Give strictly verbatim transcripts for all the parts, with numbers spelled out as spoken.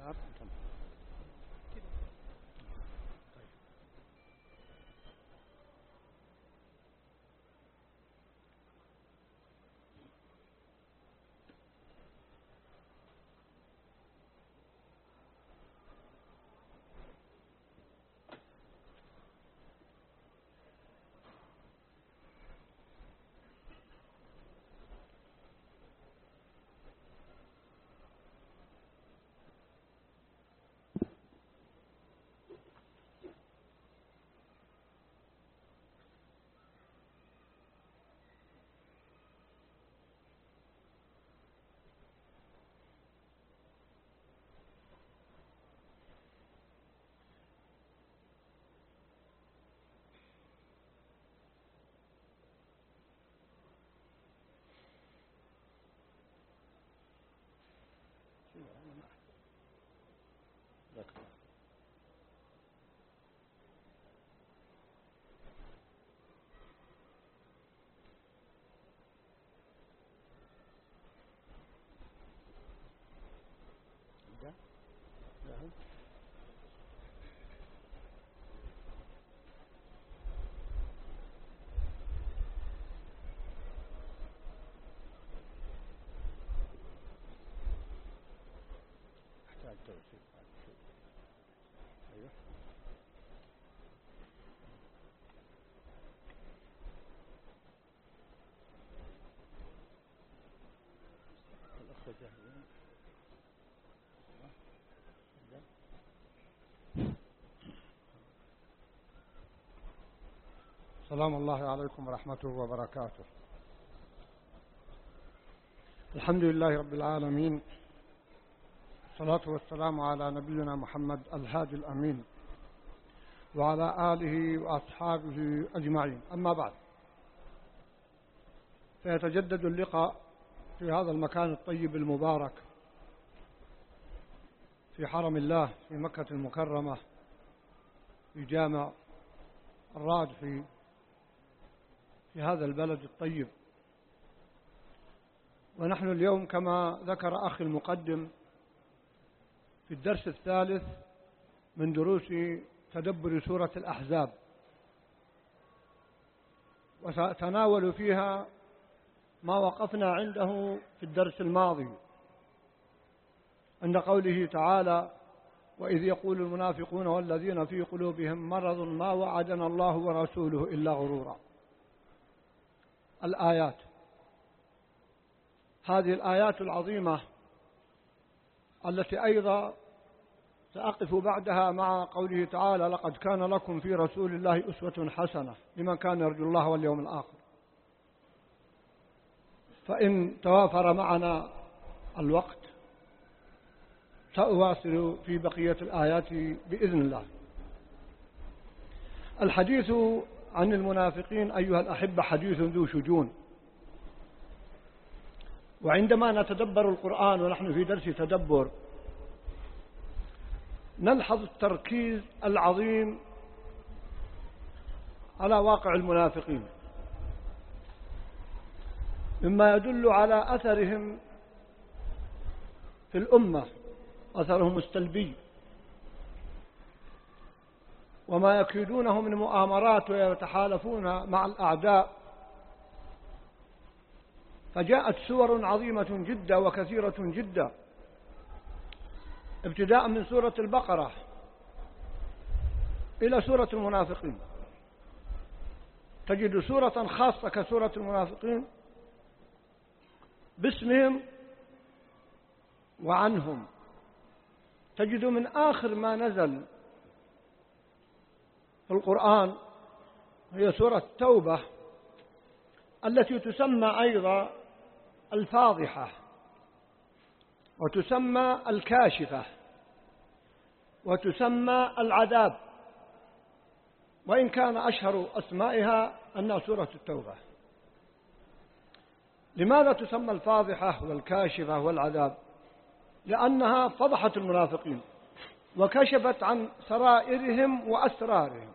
سلام الله عليكم ورحمته وبركاته. الحمد لله رب العالمين، الصلاة والسلام على نبينا محمد الهادي الأمين وعلى آله وأصحابه أجمعين. أما بعد، فيتجدد اللقاء في هذا المكان الطيب المبارك في حرم الله في مكة المكرمة في جامع الرادفي في هذا البلد الطيب. ونحن اليوم كما ذكر أخي المقدم في الدرس الثالث من دروس تدبر سورة الأحزاب، وسأتناول فيها ما وقفنا عنده في الدرس الماضي عند قوله تعالى: وإذ يقول المنافقون والذين في قلوبهم مرض ما وعدنا الله ورسوله إلا غرورا. الآيات، هذه الآيات العظيمة التي أيضا سأقف بعدها مع قوله تعالى: لقد كان لكم في رسول الله أسوة حسنة لمن كان يرجو الله واليوم الآخر. فإن توافر معنا الوقت سأواصل في بقية الآيات بإذن الله. الحديث عن المنافقين أيها الأحبة حديث ذو شجون، وعندما نتدبر القرآن ونحن في درس تدبر نلحظ التركيز العظيم على واقع المنافقين، مما يدل على أثرهم في الأمة، أثرهم السلبي، وما يكيدونه من مؤامرات ويتحالفون مع الأعداء. فجاءت سور عظيمة جدا وكثيرة جدا، ابتداء من سورة البقرة إلى سورة المنافقين. تجد سورة خاصة كسورة المنافقين باسمهم وعنهم. تجد من آخر ما نزل في القرآن هي سورة التوبة التي تسمى أيضا الفاضحة، وتسمى الكاشفة، وتسمى العذاب، وإن كان أشهر أسمائها أنها سورة التوبة. لماذا تسمى الفاضحة والكاشفة والعذاب؟ لأنها فضحت المنافقين وكشفت عن سرائرهم وأسرارهم.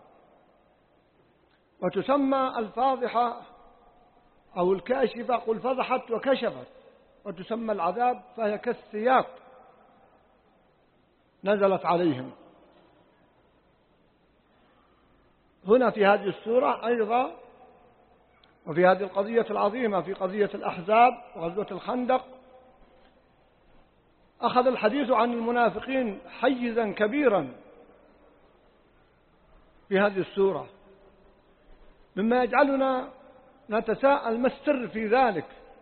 وتسمى الفاضحة أو الكاشفة قل فضحت وكشفت. وتسمى العذاب فهي كالسياق نزلت عليهم. هنا في هذه السورة أيضا وفي هذه القضية العظيمة في قضية الأحزاب وغزوة الخندق أخذ الحديث عن المنافقين حيزا كبيرا في هذه السورة، مما يجعلنا نتساءل ما السر في ذلك.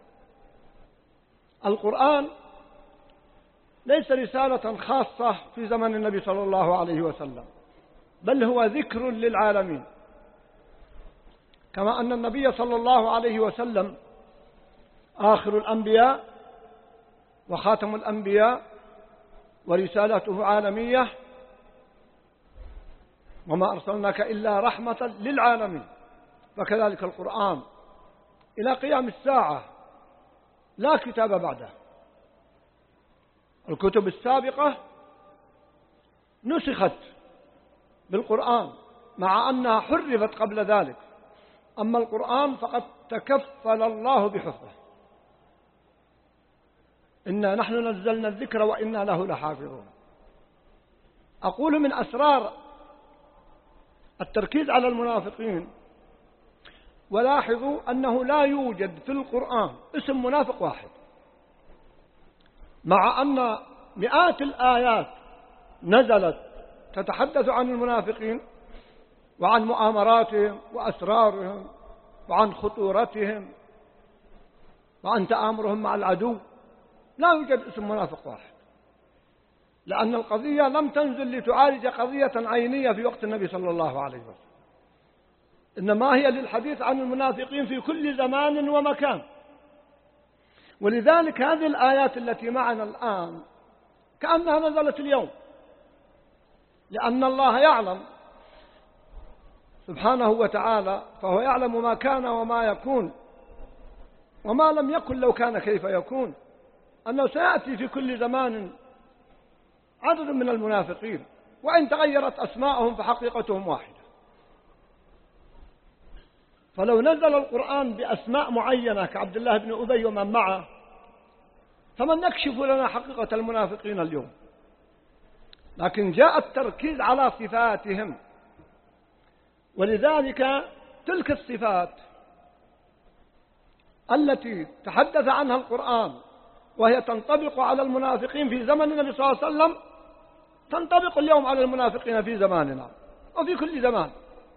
القرآن ليس رسالة خاصة في زمن النبي صلى الله عليه وسلم، بل هو ذكر للعالمين، كما أن النبي صلى الله عليه وسلم آخر الأنبياء وخاتم الأنبياء ورسالته عالمية، وما أرسلناك إلا رحمة للعالمين. فكذلك القرآن إلى قيام الساعة لا كتاب بعده. الكتب السابقة نسخت بالقرآن مع أنها حرفت قبل ذلك، أما القرآن فقد تكفل الله بحفظه. إنا نحن نزلنا الذكر وإنا له لحافظون. أقول من أسرار التركيز على المنافقين، ولاحظوا أنه لا يوجد في القرآن اسم منافق واحد، مع أن مئات الآيات نزلت تتحدث عن المنافقين وعن مؤامراتهم وأسرارهم وعن خطورتهم وعن تآمرهم مع العدو. لا يوجد اسم منافق واحد، لأن القضية لم تنزل لتعالج قضية عينية في وقت النبي صلى الله عليه وسلم، إنما هي للحديث عن المنافقين في كل زمان ومكان. ولذلك هذه الآيات التي معنا الآن كأنها نزلت اليوم، لأن الله يعلم سبحانه وتعالى، فهو يعلم ما كان وما يكون وما لم يكن لو كان كيف يكون، أنه سيأتي في كل زمان عدد من المنافقين، وإن تغيرت أسماءهم فحقيقتهم واحدة. فلو نزل القرآن بأسماء معينة كعبد الله بن أبي ومن معه، فمن يكشف لنا حقيقة المنافقين اليوم؟ لكن جاء التركيز على صفاتهم، ولذلك تلك الصفات التي تحدث عنها القرآن وهي تنطبق على المنافقين في زمن النبي صلى الله عليه وسلم تنطبق اليوم على المنافقين في زماننا وفي كل زمان.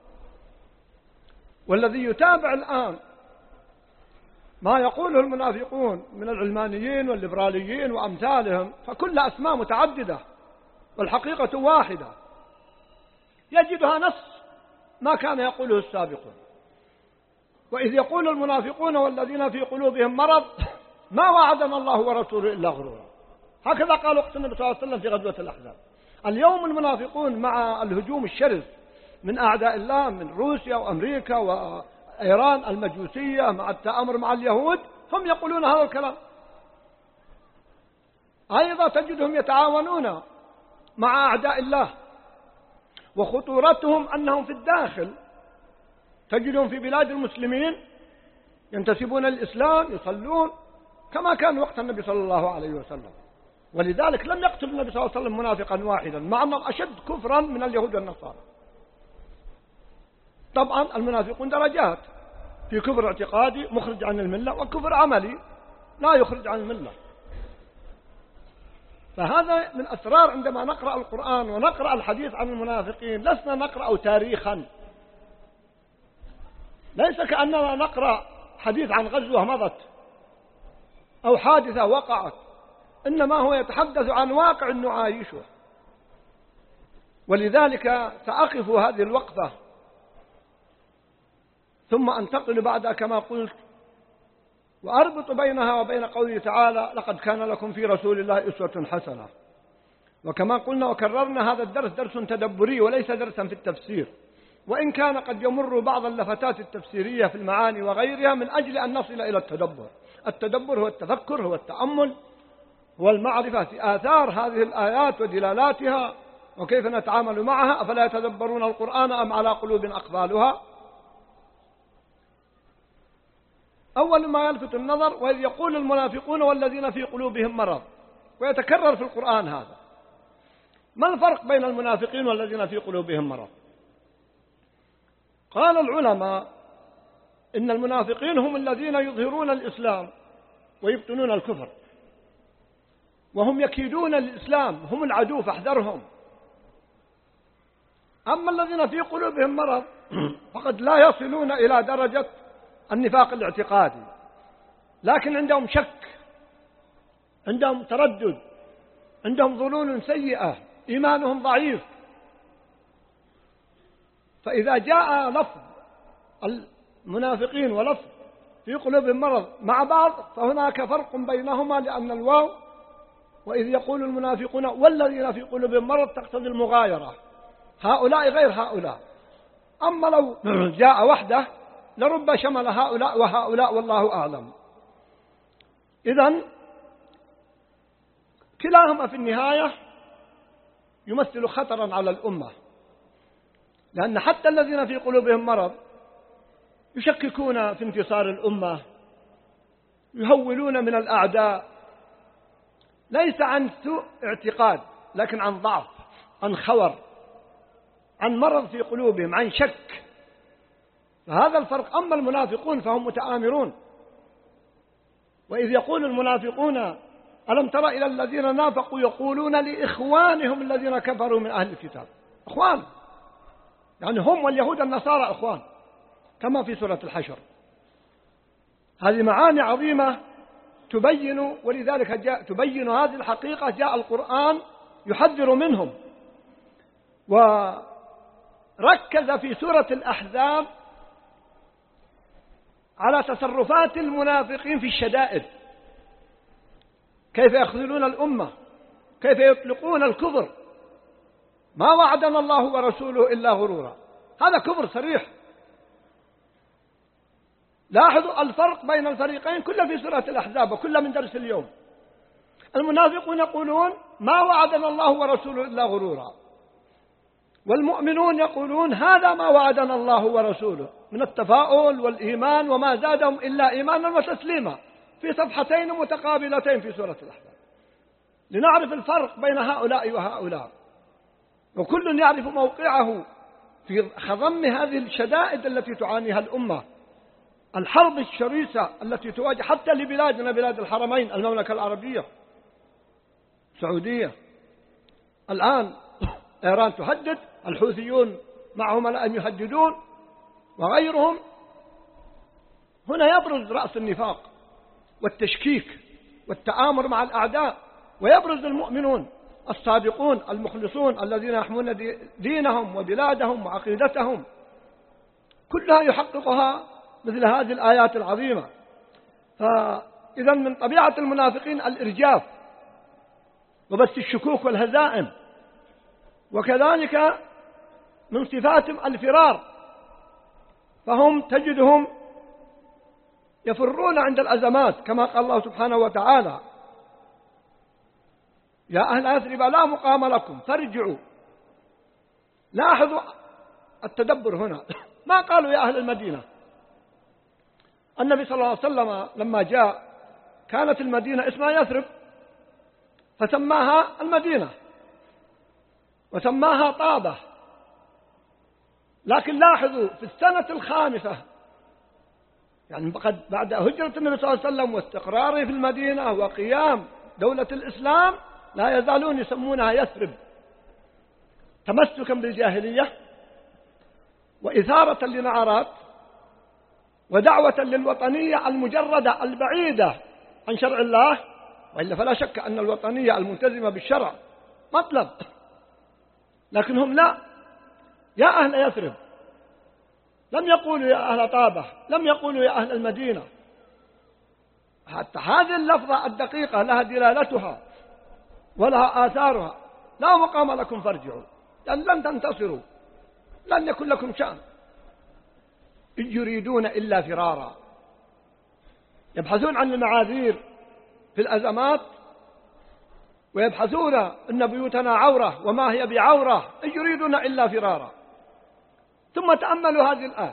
والذي يتابع الآن ما يقوله المنافقون من العلمانيين والليبراليين وأمثالهم، فكل أسماء متعددة والحقيقة واحدة، يجدها نص ما كان يقوله السابقون. وإذ يقول المنافقون والذين في قلوبهم مرض ما وعدنا الله ورسوله إلا غرورا، هكذا قال وقت النبي صلى الله عليه وسلم في غزوة الأحزاب. اليوم المنافقون مع الهجوم الشرس من أعداء الله من روسيا وأمريكا وإيران المجوسية مع التآمر مع اليهود، هم يقولون هذا الكلام. أيضا تجدهم يتعاونون مع أعداء الله، وخطورتهم أنهم في الداخل تجدهم في بلاد المسلمين ينتسبون للإسلام يصلون كما كان وقت النبي صلى الله عليه وسلم. ولذلك لم يقتل النبي صلى الله عليه وسلم منافقا واحدا، مع أنهم أشد كفرا من اليهود والنصارى. طبعا المنافقون درجات، في كفر اعتقادي مخرج عن الملة، وكفر عملي لا يخرج عن الملة. فهذا من أسرار عندما نقرأ القرآن ونقرأ الحديث عن المنافقين، لسنا نقرأ تاريخا، ليس كأننا نقرأ حديث عن غزوة مضت أو حادثة وقعت، إنما هو يتحدث عن واقع نعايشه. ولذلك سأقف هذه الوقفة ثم أنتقل بعدها كما قلت وأربط بينها وبين قوله تعالى لقد كان لكم في رسول الله أسوة حسنة. وكما قلنا وكررنا هذا الدرس درس تدبري وليس درسا في التفسير، وإن كان قد يمر بعض اللفتات التفسيرية في المعاني وغيرها من أجل أن نصل إلى التدبر. التدبر هو التفكر، هو التأمل، هو المعرفة في آثار هذه الآيات ودلالاتها وكيف نتعامل معها. أفلا يتدبرون القرآن أم على قلوب أقفالها؟ أول ما يلفت النظر وإذ يقول المنافقون والذين في قلوبهم مرض، ويتكرر في القرآن هذا. ما الفرق بين المنافقين والذين في قلوبهم مرض؟ قال العلماء إن المنافقين هم الذين يظهرون الإسلام ويبطنون الكفر، وهم يكيدون الإسلام، هم العدو فاحذرهم. أما الذين في قلوبهم مرض فقد لا يصلون إلى درجة النفاق الاعتقادي، لكن عندهم شك، عندهم تردد، عندهم ظنون سيئة، إيمانهم ضعيف. فإذا جاء لفظ المنافقين ولفظ في قلوبهم مرض مع بعض فهناك فرق بينهما، لأن الواو وإذ يقول المنافقون والذين في قلوبهم مرض تقتضي المغايرة، هؤلاء غير هؤلاء. أما لو جاء وحده لرب شمل هؤلاء وهؤلاء والله أعلم. إذن كلاهما في النهاية يمثل خطرا على الأمة، لأن حتى الذين في قلوبهم مرض يشككون في انتصار الأمة، يهولون من الأعداء، ليس عن سوء اعتقاد لكن عن ضعف، عن خور، عن مرض في قلوبهم، عن شك. فهذا الفرق. أما المنافقون فهم متآمرون. وإذ يقول المنافقون ألم تر إلى الذين نافقوا يقولون لإخوانهم الذين كفروا من أهل الكتاب. إخوان يعني هم واليهود النصارى إخوان، كما في سورة الحشر. هذه معاني عظيمة تبين، ولذلك جاء تبين هذه الحقيقة جاء القرآن يحذر منهم. وركز في سورة الأحزاب على تصرفات المنافقين في الشدائد، كيف يخذلون الأمة، كيف يطلقون الكفر. ما وعدنا الله ورسوله إلا غرورا، هذا كفر صريح. لاحظوا الفرق بين الفريقين كله في سورة الأحزاب وكله من درس اليوم. المنافقون يقولون ما وعدنا الله ورسوله إلا غرورا، والمؤمنون يقولون هذا ما وعدنا الله ورسوله من التفاؤل والإيمان، وما زادهم إلا إيمانا وتسليما، في صفحتين متقابلتين في سورة الأحزاب، لنعرف الفرق بين هؤلاء وهؤلاء، وكل يعرف موقعه في خضم هذه الشدائد التي تعانيها الأمة، الحرب الشرسة التي تواجه حتى لبلادنا، بلاد الحرمين، المملكة العربية السعودية. الآن إيران تهدد، الحوثيون معهم الآن يهددون، وغيرهم. هنا يبرز رأس النفاق والتشكيك والتآمر مع الأعداء، ويبرز المؤمنون الصادقون المخلصون الذين يحمون دينهم وبلادهم وعقيدتهم. كلها يحققها مثل هذه الآيات العظيمة. فإذا من طبيعة المنافقين الإرجاف وبث الشكوك والهزائم، وكذلك من صفاتهم الفرار، فهم تجدهم يفرون عند الأزمات، كما قال الله سبحانه وتعالى يا أهل يثرب لا مقام لكم فارجعوا. لاحظوا التدبر هنا، ما قالوا يا أهل المدينة. النبي صلى الله عليه وسلم لما جاء كانت المدينة اسمها يثرب، فسماها المدينة وسماها طابة. لكن لاحظوا في السنة الخامسة، يعني بعد هجرة النبي صلى الله عليه وسلم واستقراره في المدينة وقيام دولة الإسلام، لا يزالون يسمونها يثرب، تمسكا بالجاهلية وإثارة لنعرات ودعوة للوطنية المجردة البعيدة عن شرع الله. وإلا فلا شك أن الوطنية الملتزمة بالشرع مطلب، لكن هم لا، يا أهل يثرب، لم يقولوا يا أهل طابة، لم يقولوا يا أهل المدينة. حتى هذه اللفظة الدقيقة لها دلالتها ولها آثارها. لا مقام لكم فارجعوا، لأن لن تنتصروا، لن يكن لكم شأن. إن يريدون إلا فرارا، يبحثون عن المعاذير في الأزمات، ويبحثون إن بيوتنا عورة وما هي بعورة، إن يريدون إلا فرارا. ثم تأملوا هذه الآية،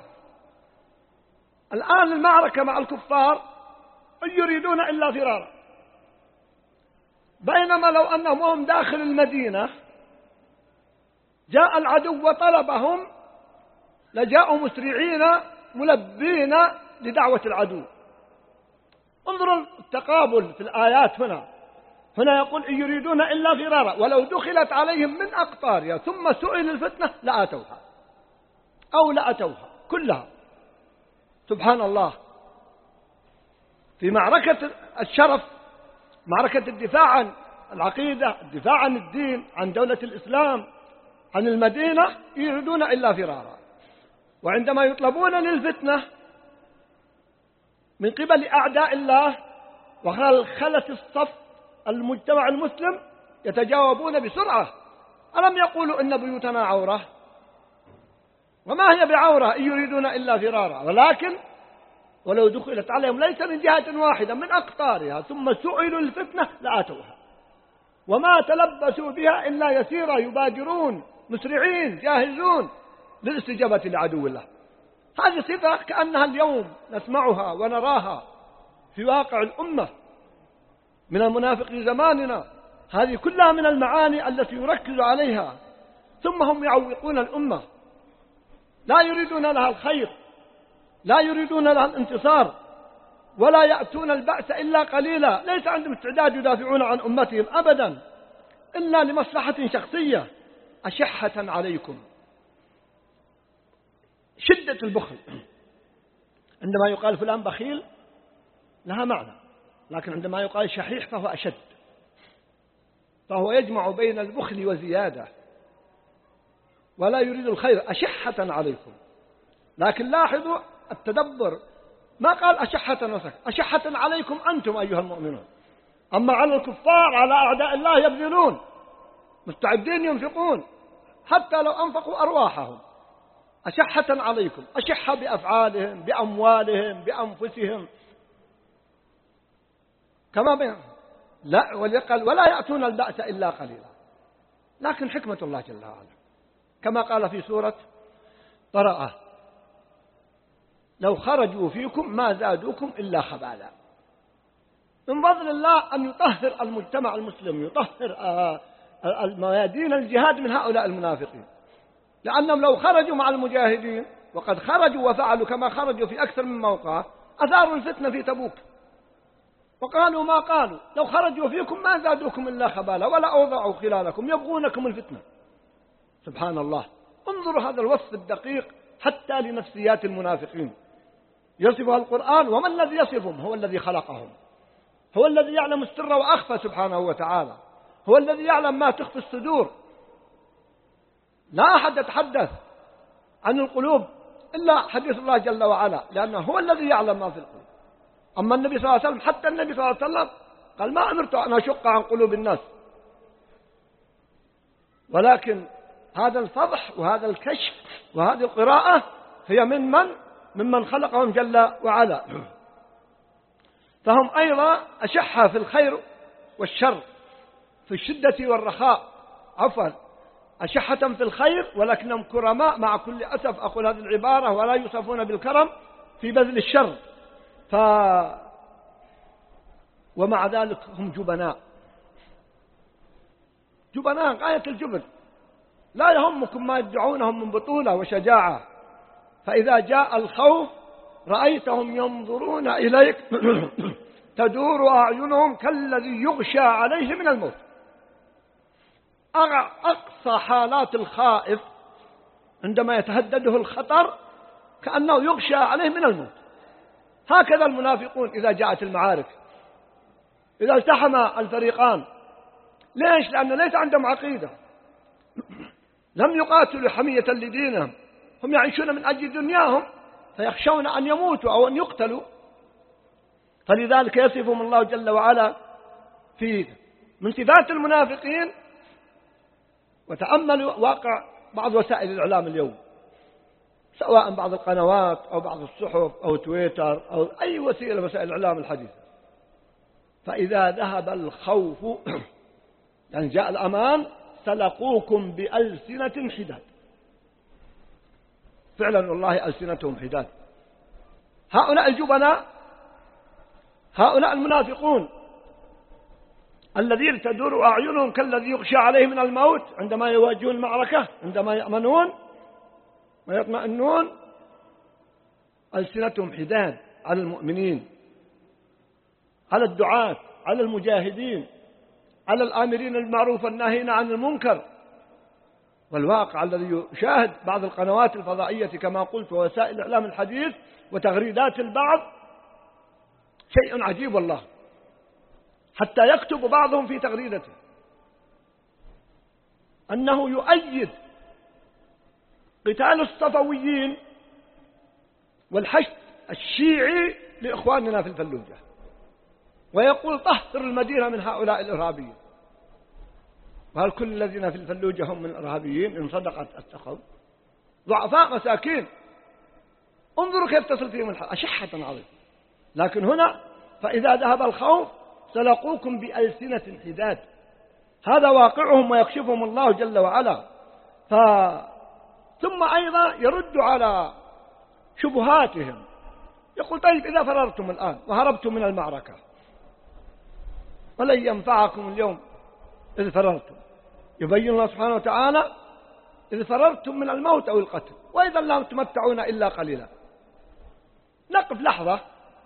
الآن المعركة مع الكفار إن يريدون إلا فرارا، بينما لو أنهم هم داخل المدينة جاء العدو وطلبهم لجاءوا مسرعين ملبين لدعوة العدو. انظروا التقابل في الآيات هنا. هنا يقول إن يريدون إلا فرارا ولو دخلت عليهم من أقطارها ثم سئل الفتنة لآتوها أو لأتوها كلها. سبحان الله. في معركة الشرف، معركة الدفاع عن العقيدة، الدفاع عن الدين، عن دولة الإسلام، عن المدينة، يريدون إلا فرارا. وعندما يطلبون للفتنة من قبل أعداء الله وخلت الصف المجتمع المسلم يتجاوبون بسرعة. ألم يقولوا إن بيوتنا عورة؟ وما هي بعورة إن يريدون إلا فرارا، ولكن ولو دخلت عليهم ليس من جهة واحدة من أقطارها ثم سئلوا الفتنة لآتوها وما تلبسوا بها إلا يسيرا يبادرون مسرعين جاهزون للاستجابة لعدو الله. هذه صفة كأنها اليوم نسمعها ونراها في واقع الأمة من المنافق زماننا. هذه كلها من المعاني التي يركز عليها، ثم هم يعوقون الأمة، لا يريدون لها الخير، لا يريدون لها الانتصار، ولا يأتون البأس إلا قليلا. ليس عندهم استعداد يدافعون عن أمتهم أبدا إلا لمصلحة شخصية. أشحة عليكم، شدة البخل. عندما يقال فلان بخيل لها معنى، لكن عندما يقال شحيح فهو أشد، فهو يجمع بين البخل وزيادة ولا يريد الخير. أشحة عليكم، لكن لاحظوا التدبر، ما قال أشحة وسك، أشحة عليكم أنتم أيها المؤمنون. أما على الكفار على أعداء الله يبذلون، مستعدين ينفقون حتى لو أنفقوا أرواحهم. أشحة عليكم، أشحة بأفعالهم بأموالهم بأنفسهم كما بين لا وليقل ولا يأتون البأس إلا قليلا. لكن حكمة الله جل وعلا كما قال في سورة براءة: لو خرجوا فيكم ما زادوكم إلا خبالا. من فضل الله أن يطهر المجتمع المسلم، يطهر الميادين الجهاد من هؤلاء المنافقين، لأنهم لو خرجوا مع المجاهدين وقد خرجوا وفعلوا كما خرجوا في أكثر من موقع أثاروا الفتنة في تبوك وقالوا ما قالوا: لو خرجوا فيكم ما زادوكم إلا خبالا ولا أوضعوا خلالكم يبغونكم الفتنة. سبحان الله. انظروا هذا الوصف الدقيق حتى لنفسيات المنافقين يصفها القرآن. وما الذي يصفهم؟ هو الذي خلقهم، هو الذي يعلم السر وأخفى سبحانه وتعالى، هو الذي يعلم ما تخفي الصدور. لا أحد يتحدث عن القلوب إلا حديث الله جل وعلا، لأنه هو الذي يعلم ما في القلوب. أما النبي صلى الله عليه وسلم، حتى النبي صلى الله عليه وسلم قال: ما أمرت أن أشق عن قلوب الناس. ولكن هذا الفضح وهذا الكشف وهذه القراءة هي من من؟ ممن خلقهم جل وعلا. فهم أيضا أشحة في الخير والشر، في الشدة والرخاء، عفوا أشحة في الخير ولكنهم كرماء. مع كل أسف أقول هذه العبارة، ولا يوصفون بالكرم في بذل الشر. ف ومع ذلك هم جبناء، جبناء غاية الجبن. لا يهمكم ما يدعونهم من بطولة وشجاعة، فإذا جاء الخوف رأيتهم ينظرون إليك تدور أعينهم كالذي يغشى عليه من الموت. أقصى حالات الخائف عندما يتهدده الخطر كأنه يغشى عليه من الموت. هكذا المنافقون إذا جاءت المعارك، إذا التحم الفريقان. ليش؟ لأنه ليس عندهم عقيدة، لم يقاتلوا حمية لدينهم، هم يعيشون من أجل دنياهم، فيخشون أن يموتوا أو أن يقتلوا. فلذلك يصفهم الله جل وعلا في من صفات المنافقين. وتأملوا واقع بعض وسائل الإعلام اليوم، سواء بعض القنوات أو بعض الصحف أو تويتر أو أي وسيلة وسائل الإعلام الحديثة. فإذا ذهب الخوف يعني جاء الأمان سلقوكم بألسنة حداد. فعلا والله ألسنتهم حداد. هؤلاء الجبناء، هؤلاء المنافقون الذين تدور أعينهم كالذي يغشى عليه من الموت عندما يواجهون المعركة، عندما يأمنون ويطمئنون. ألسنتهم حداد على المؤمنين، على الدعاة، على المجاهدين، على الآمرين بالمعروف والناهين عن المنكر. والواقع الذي يشاهد بعض القنوات الفضائية كما قلت ووسائل الإعلام الحديث وتغريدات البعض شيء عجيب والله، حتى يكتب بعضهم في تغريدته أنه يؤيد قتال الصفويين والحشد الشيعي لإخواننا في الفلوجة، ويقول طهر المدينة من هؤلاء الإرهابيين. وهل كل الذين في الفلوجة هم من الإرهابيين؟ إن صدقت اتقوا، ضعفاء مساكين. انظروا كيف تصل فيهم الحال، أشحة عظيمة. لكن هنا فإذا ذهب الخوف سلقوكم بألسنة حداد. هذا واقعهم ويكشفهم الله جل وعلا. ف... ثم أيضا يرد على شبهاتهم، يقول طيب إذا فررتم الآن وهربتم من المعركة ولن ينفعكم اليوم إذ فررتم. يبين الله سبحانه وتعالى إذ فررتم من الموت أو القتل وإذا لا تمتعون إلا قليلا. نقف لحظة،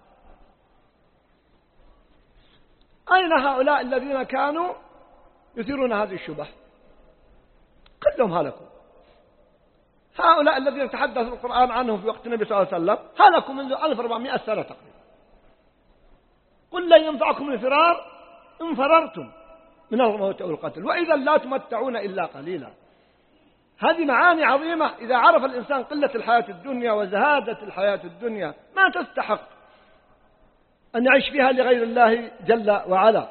أين هؤلاء الذين كانوا يثيرون هذه الشبه؟ كلهم هلكوا. هؤلاء الذين تحدث القرآن عنهم في وقت النبي صلى الله عليه وسلم هلكوا منذ ألف وأربعمائة سنة تقريبا. قل لن ينفعكم الفرار إن فررتم من الموت أو القتل وإذا لا تمتعون إلا قليلا. هذه معاني عظيمة إذا عرف الإنسان قلة الحياة الدنيا وزهادة الحياة الدنيا ما تستحق أن يعيش فيها لغير الله جل وعلا.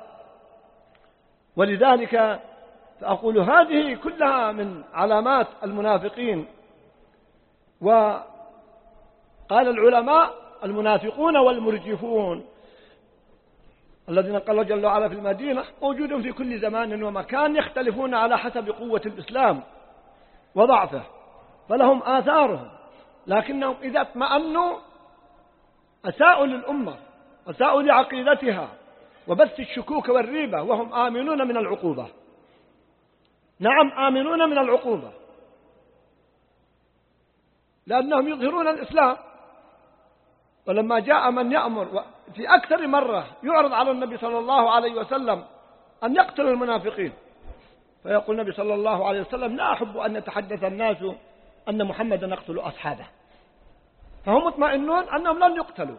ولذلك فأقول هذه كلها من علامات المنافقين. وقال العلماء المنافقون والمرجفون الذين قال الله جل وعلا في المدينة موجود في كل زمان ومكان، يختلفون على حسب قوة الإسلام وضعفه، فلهم آثارهم، لكنهم إذا اطمأنوا أساءوا للأمة أساءوا لعقيدتها وبث الشكوك والريبة، وهم آمنون من العقوبة. نعم آمنون من العقوبة، لأنهم يظهرون الإسلام. ولما جاء من يأمر في أكثر مرة يعرض على النبي صلى الله عليه وسلم أن يقتل المنافقين، فيقول النبي صلى الله عليه وسلم لا أحب أن يتحدث الناس أن محمدا يقتل أصحابه، فهم مطمئنون أنهم لن يقتلوا.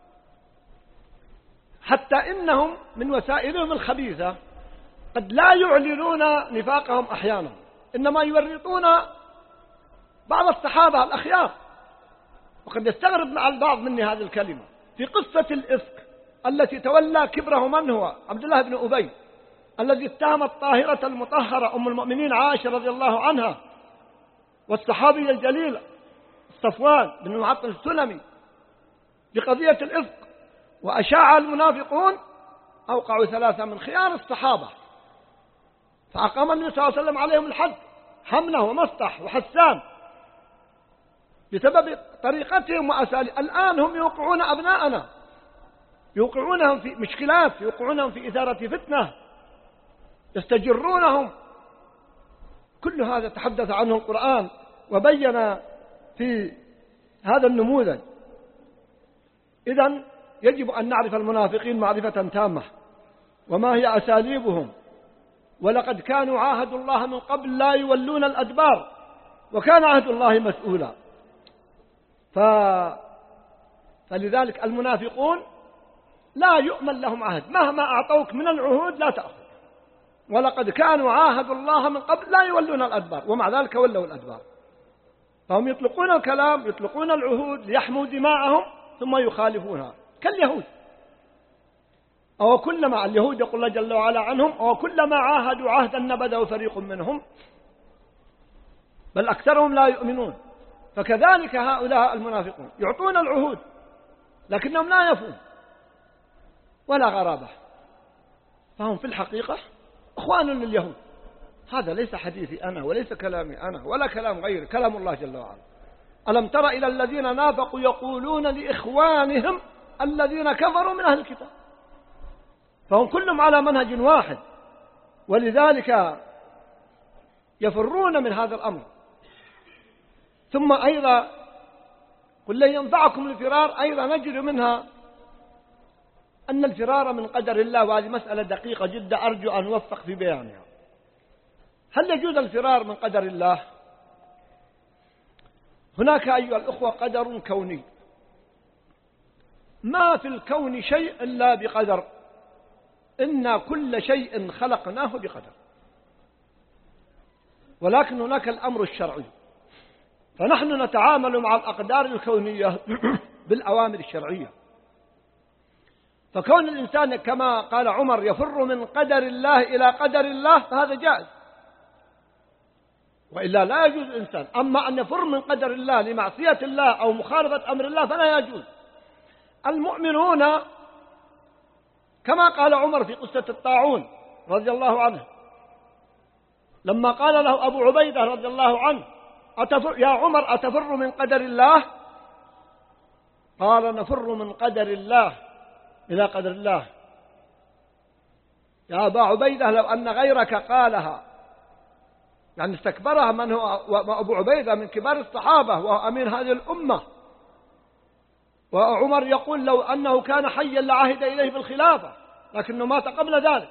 حتى إنهم من وسائلهم الخبيثة قد لا يعلنون نفاقهم أحيانا، إنما يورطون بعض الصحابة الأخيار. وقد يستغرب مع البعض مني هذه الكلمة في قصة الإفك التي تولى كبره من هو عبد الله بن أبي الذي اتهم الطاهرة المطهرة أم المؤمنين عائشة رضي الله عنها والصحابي الجليل صفوان بن المعطل السلمي بقضية الإفك. وأشاع المنافقون أوقعوا ثلاثة من خيار الصحابة، فأقام النبي صلى الله عليه وسلم عليهم الحد، حمنة ومسطح وحسان، بسبب طريقتهم وأساليب. الآن هم يوقعون أبناءنا، يوقعونهم في مشكلات، يوقعونهم في إثارة فتنة، يستجرونهم. كل هذا تحدث عنه القرآن وبين في هذا النموذج. إذن يجب أن نعرف المنافقين معرفة تامة وما هي أساليبهم. ولقد كانوا عاهدوا الله من قبل لا يولون الأدبار وكان عهد الله مسؤولا. ف... فلذلك المنافقون لا يؤمن لهم عهد، مهما أعطوك من العهود لا تأخذ. ولقد كانوا عاهدوا الله من قبل لا يولون الأدبار ومع ذلك ولوا الأدبار. فهم يطلقون الكلام، يطلقون العهود ليحموا دماءهم ثم يخالفونها كاليهود. أو كلما اليهود يقول الله جل وعلا عنهم أو كلما عاهدوا عهدا نبذه فريق منهم بل أكثرهم لا يؤمنون. فكذلك هؤلاء المنافقون يعطون العهود لكنهم لا يفون ولا غرابة، فهم في الحقيقة أخوان لليهود. هذا ليس حديثي أنا وليس كلامي أنا ولا كلام غيري، كلام الله جل وعلا. ألم تر إلى الذين نافقوا يقولون لإخوانهم الذين كفروا من أهل الكتاب. فهم كلهم على منهج واحد ولذلك يفرون من هذا الأمر. ثم أيضا قل لن ينفعكم الفرار، أيضا نجد منها أن الفرار من قدر الله، وهذه مسألة دقيقة جدا أرجو أن أوفق في بيانها. هل يجوز الفرار من قدر الله؟ هناك أيها الأخوة قدر كوني، ما في الكون شيء إلا بقدر، إن كل شيء خلقناه بقدر. ولكن هناك الأمر الشرعي، فنحن نتعامل مع الأقدار الكونية بالأوامر الشرعية. فكون الإنسان كما قال عمر يفر من قدر الله إلى قدر الله فهذا جائز، وإلا لا يجوز الإنسان. أما أن يفر من قدر الله لمعصية الله أو مخالفة أمر الله فلا يجوز. المؤمنون كما قال عمر في قصة الطاعون رضي الله عنه، لما قال له أبو عبيدة رضي الله عنه أتفر يا عمر أتفر من قدر الله؟ قال نفر من قدر الله إلى قدر الله. يا أبا عبيدة لو أن غيرك قالها، يعني استكبرها من هو أبو عبيدة من كبار الصحابة وهو أمين هذه الأمة، وعمر يقول لو أنه كان حيا لعهد إليه بالخلافة، لكنه مات قبل ذلك.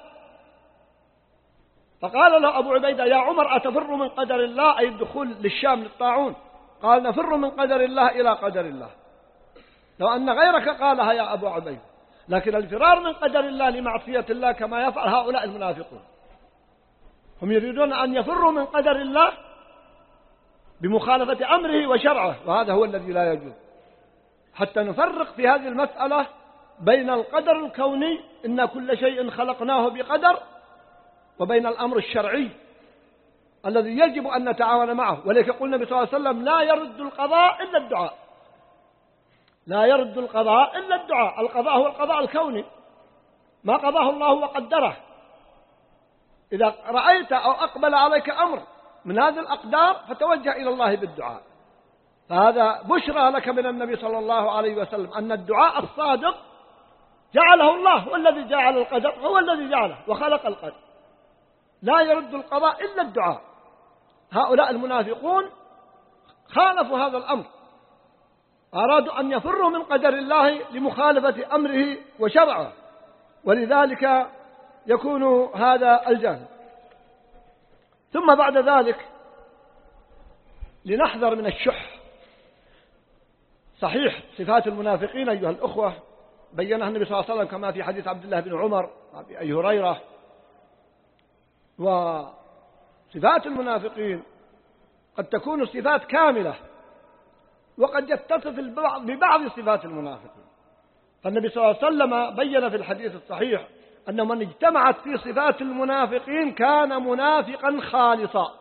فقال له أبو عبيدة يا عمر أتفر من قدر الله، أي الدخول للشام للطاعون؟ قال نفر من قدر الله إلى قدر الله. لو أن غيرك قالها يا أبو عبيدة. لكن الفرار من قدر الله لمعصية الله كما يفعل هؤلاء المنافقون، هم يريدون أن يفروا من قدر الله بمخالفة أمره وشرعه، وهذا هو الذي لا يجوز. حتى نفرق في هذه المسألة بين القدر الكوني إن كل شيء خلقناه بقدر، وبين الأمر الشرعي الذي يجب أن نتعاون معه. ولذلك يقول النبي صلى الله عليه وسلم لا يرد القضاء إلا الدعاء، لا يرد القضاء إلا الدعاء. القضاء هو القضاء الكوني، ما قضاه الله وقدره. إذا رأيت أو أقبل عليك أمر من هذه الأقدار فتوجه إلى الله بالدعاء. فهذا بشرى لك من النبي صلى الله عليه وسلم أن الدعاء الصادق جعله الله، هو الذي جعل القدر، هو الذي جعله وخلق القدر. لا يرد القضاء إلا الدعاء. هؤلاء المنافقون خالفوا هذا الأمر، أرادوا أن يفروا من قدر الله لمخالفة أمره وشرعه، ولذلك يكون هذا الجانب. ثم بعد ذلك لنحذر من الشح. صحيح صفات المنافقين أيها الأخوة بينها النبي صلى الله عليه وسلم كما في حديث عبد الله بن عمر وأبي هريرة. وصفات المنافقين قد تكون صفات كاملة، وقد يتصف البعض ببعض صفات المنافقين. فالنبي صلى الله عليه وسلم بين في الحديث الصحيح أن من اجتمعت في صفات المنافقين كان منافقا خالصا،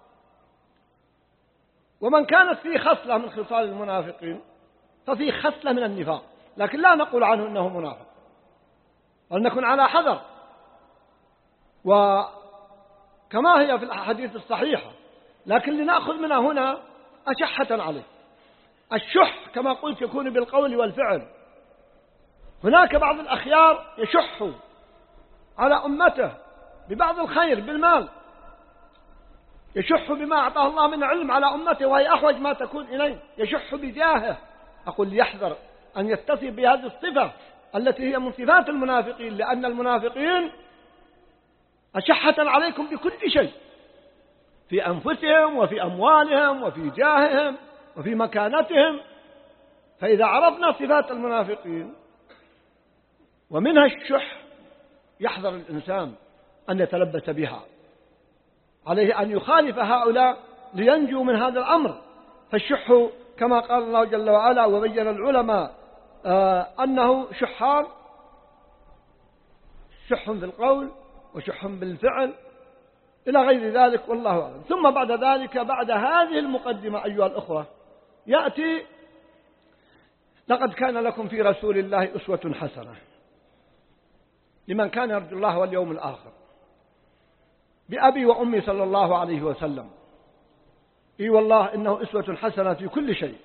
ومن كانت فيه خصلة من خصال المنافقين ففي خصلة من النفاق، لكن لا نقول عنه إنه منافق، ولنكن على حذر. وكما هي في الأحاديث الصحيحة، لكن لنأخذ منها هنا أشحة عليه. الشح كما قلت يكون بالقول والفعل. هناك بعض الأخيار يشح على أمته ببعض الخير بالمال، يشح بما أعطاه الله من علم على أمته وهي أحوج ما تكون إليه، يشح بجاهه. أقول يحذر أن يتصف بهذه الصفة التي هي من صفات المنافقين، لأن المنافقين أشحة عليكم بكل شيء، في أنفسهم وفي أموالهم وفي جاههم وفي مكانتهم. فإذا عرفنا صفات المنافقين ومنها الشح يحذر الإنسان أن يتلبس بها، عليه أن يخالف هؤلاء لينجو من هذا الأمر. فالشح كما قال الله جل وعلا وبين العلماء آه أنه شحان، شح في القول وشح بالفعل إلى غير ذلك، والله أعلم. ثم بعد ذلك بعد هذه المقدمة أيها الأخوة يأتي لقد كان لكم في رسول الله أسوة حسنة لمن كان يرجو الله واليوم الآخر، بأبي وأمي صلى الله عليه وسلم. إي والله إنه أسوة حسنة في كل شيء.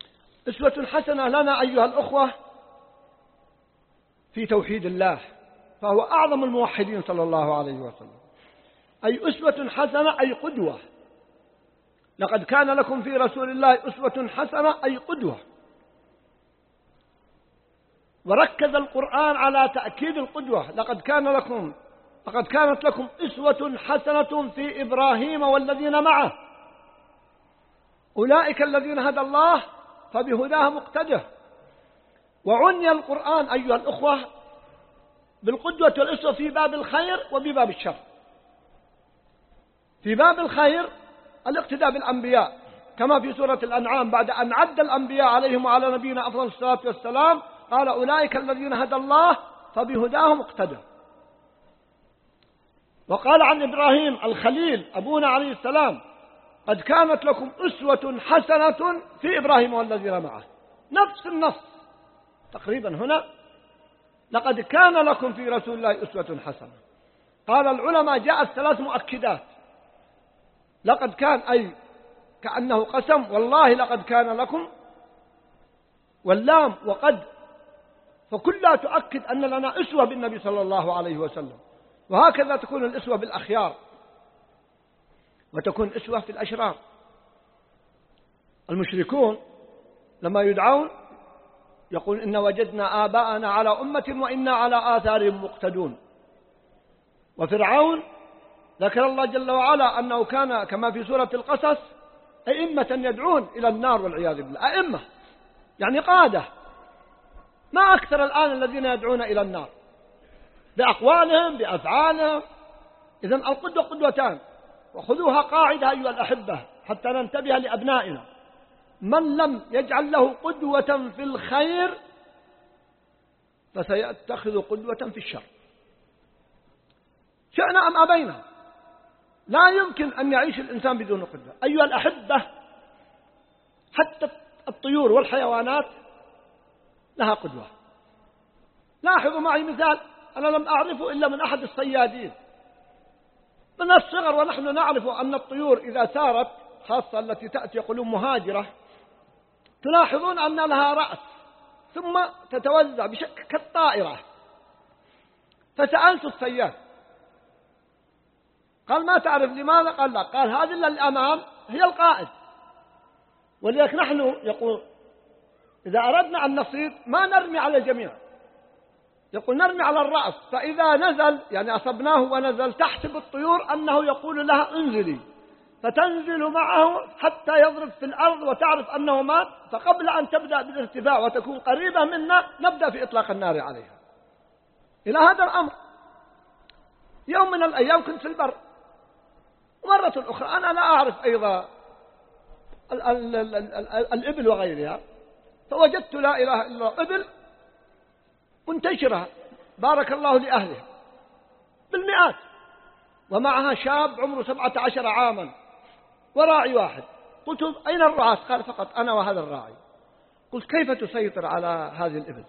أسوة حسنة لنا أيها الأخوة في توحيد الله فهو أعظم الموحدين صلى الله عليه وسلم. أي أسوة حسنة أي قدوة. لقد كان لكم في رسول الله أسوة حسنة أي قدوة. وركز القرآن على تأكيد القدوة. لقد كان لكم لقد كانت لكم أسوة حسنة في إبراهيم والذين معه أولئك الذين هدى الله فبهداه مقتده. وعني القرآن أيها الأخوة بالقدوة والأسوة في باب الخير وبباب الشر. في باب الخير الاقتداء بالأنبياء كما في سورة الأنعام بعد أن عد الأنبياء عليهم وعلى نبينا أفضل الصلاة والسلام قال أولئك الذين هدى الله فبهداه مقتدى. وقال عن إبراهيم الخليل أبونا عليه السلام قد كانت لكم أسوة حسنة في إبراهيم والذين معه. نفس النص تقريبا هنا لقد كان لكم في رسول الله أسوة حسنة. قال العلماء جاءت ثلاث مؤكدات. لقد كان أي كأنه قسم والله لقد كان لكم، واللام وقد، فكلها تؤكد أن لنا أسوة بالنبي صلى الله عليه وسلم. وهكذا تكون الأسوة بالأخيار وتكون أسوة في الأشرار. المشركون لما يدعون يقول إن وجدنا آباءنا على أمة وإنا على آثارهم مقتدون. وفرعون ذكر الله جل وعلا أنه كان كما في سورة القصص أئمة يدعون إلى النار والعياذ بالله. أئمة يعني قادة. ما أكثر الآن الذين يدعون إلى النار بأقوالهم بأفعالهم. إذن القدوة قدوتان وخذوها قاعدة أيها الأحبة حتى ننتبه لأبنائنا. من لم يجعل له قدوة في الخير فسيتخذ قدوة في الشر شئنا أم أبينا. لا يمكن أن يعيش الإنسان بدون قدوة أيها الأحبة. حتى الطيور والحيوانات لها قدوة. لاحظوا معي مثال أنا لم أعرفه إلا من أحد الصيادين من الصغر ونحن نعرف أن الطيور إذا سارت خاصة التي تأتي يقولون مهاجرة تلاحظون أن لها رأس ثم تتوزع بشكل كالطائرة. فسألت الصياد قال ما تعرف لماذا؟ قال لا. قال هذه اللي الأمام هي القائد. ولذلك نحن يقول إذا أردنا أن نصيد ما نرمي على الجميع، يقول نرمي على الرأس، فإذا نزل يعني أصبناه ونزل تحسب الطيور أنه يقول لها انزلي فتنزل معه حتى يضرب في الأرض وتعرف أنه مات. فقبل أن تبدأ بالارتفاع وتكون قريبة منا نبدأ في إطلاق النار عليها. إلى هذا الأمر. يوم من الأيام كنت في البر ومرة أخرى أنا لا أعرف أيضا ال ال ال ال ال الإبل وغيرها، فوجدت لا إله إلا الله إبل منتشرة بارك الله لأهلها بالمئات ومعها شاب عمره سبعة عشر عاما وراعي واحد. قلت أين الرعاة؟ قال فقط أنا وهذا الراعي. قلت كيف تسيطر على هذه الإبل؟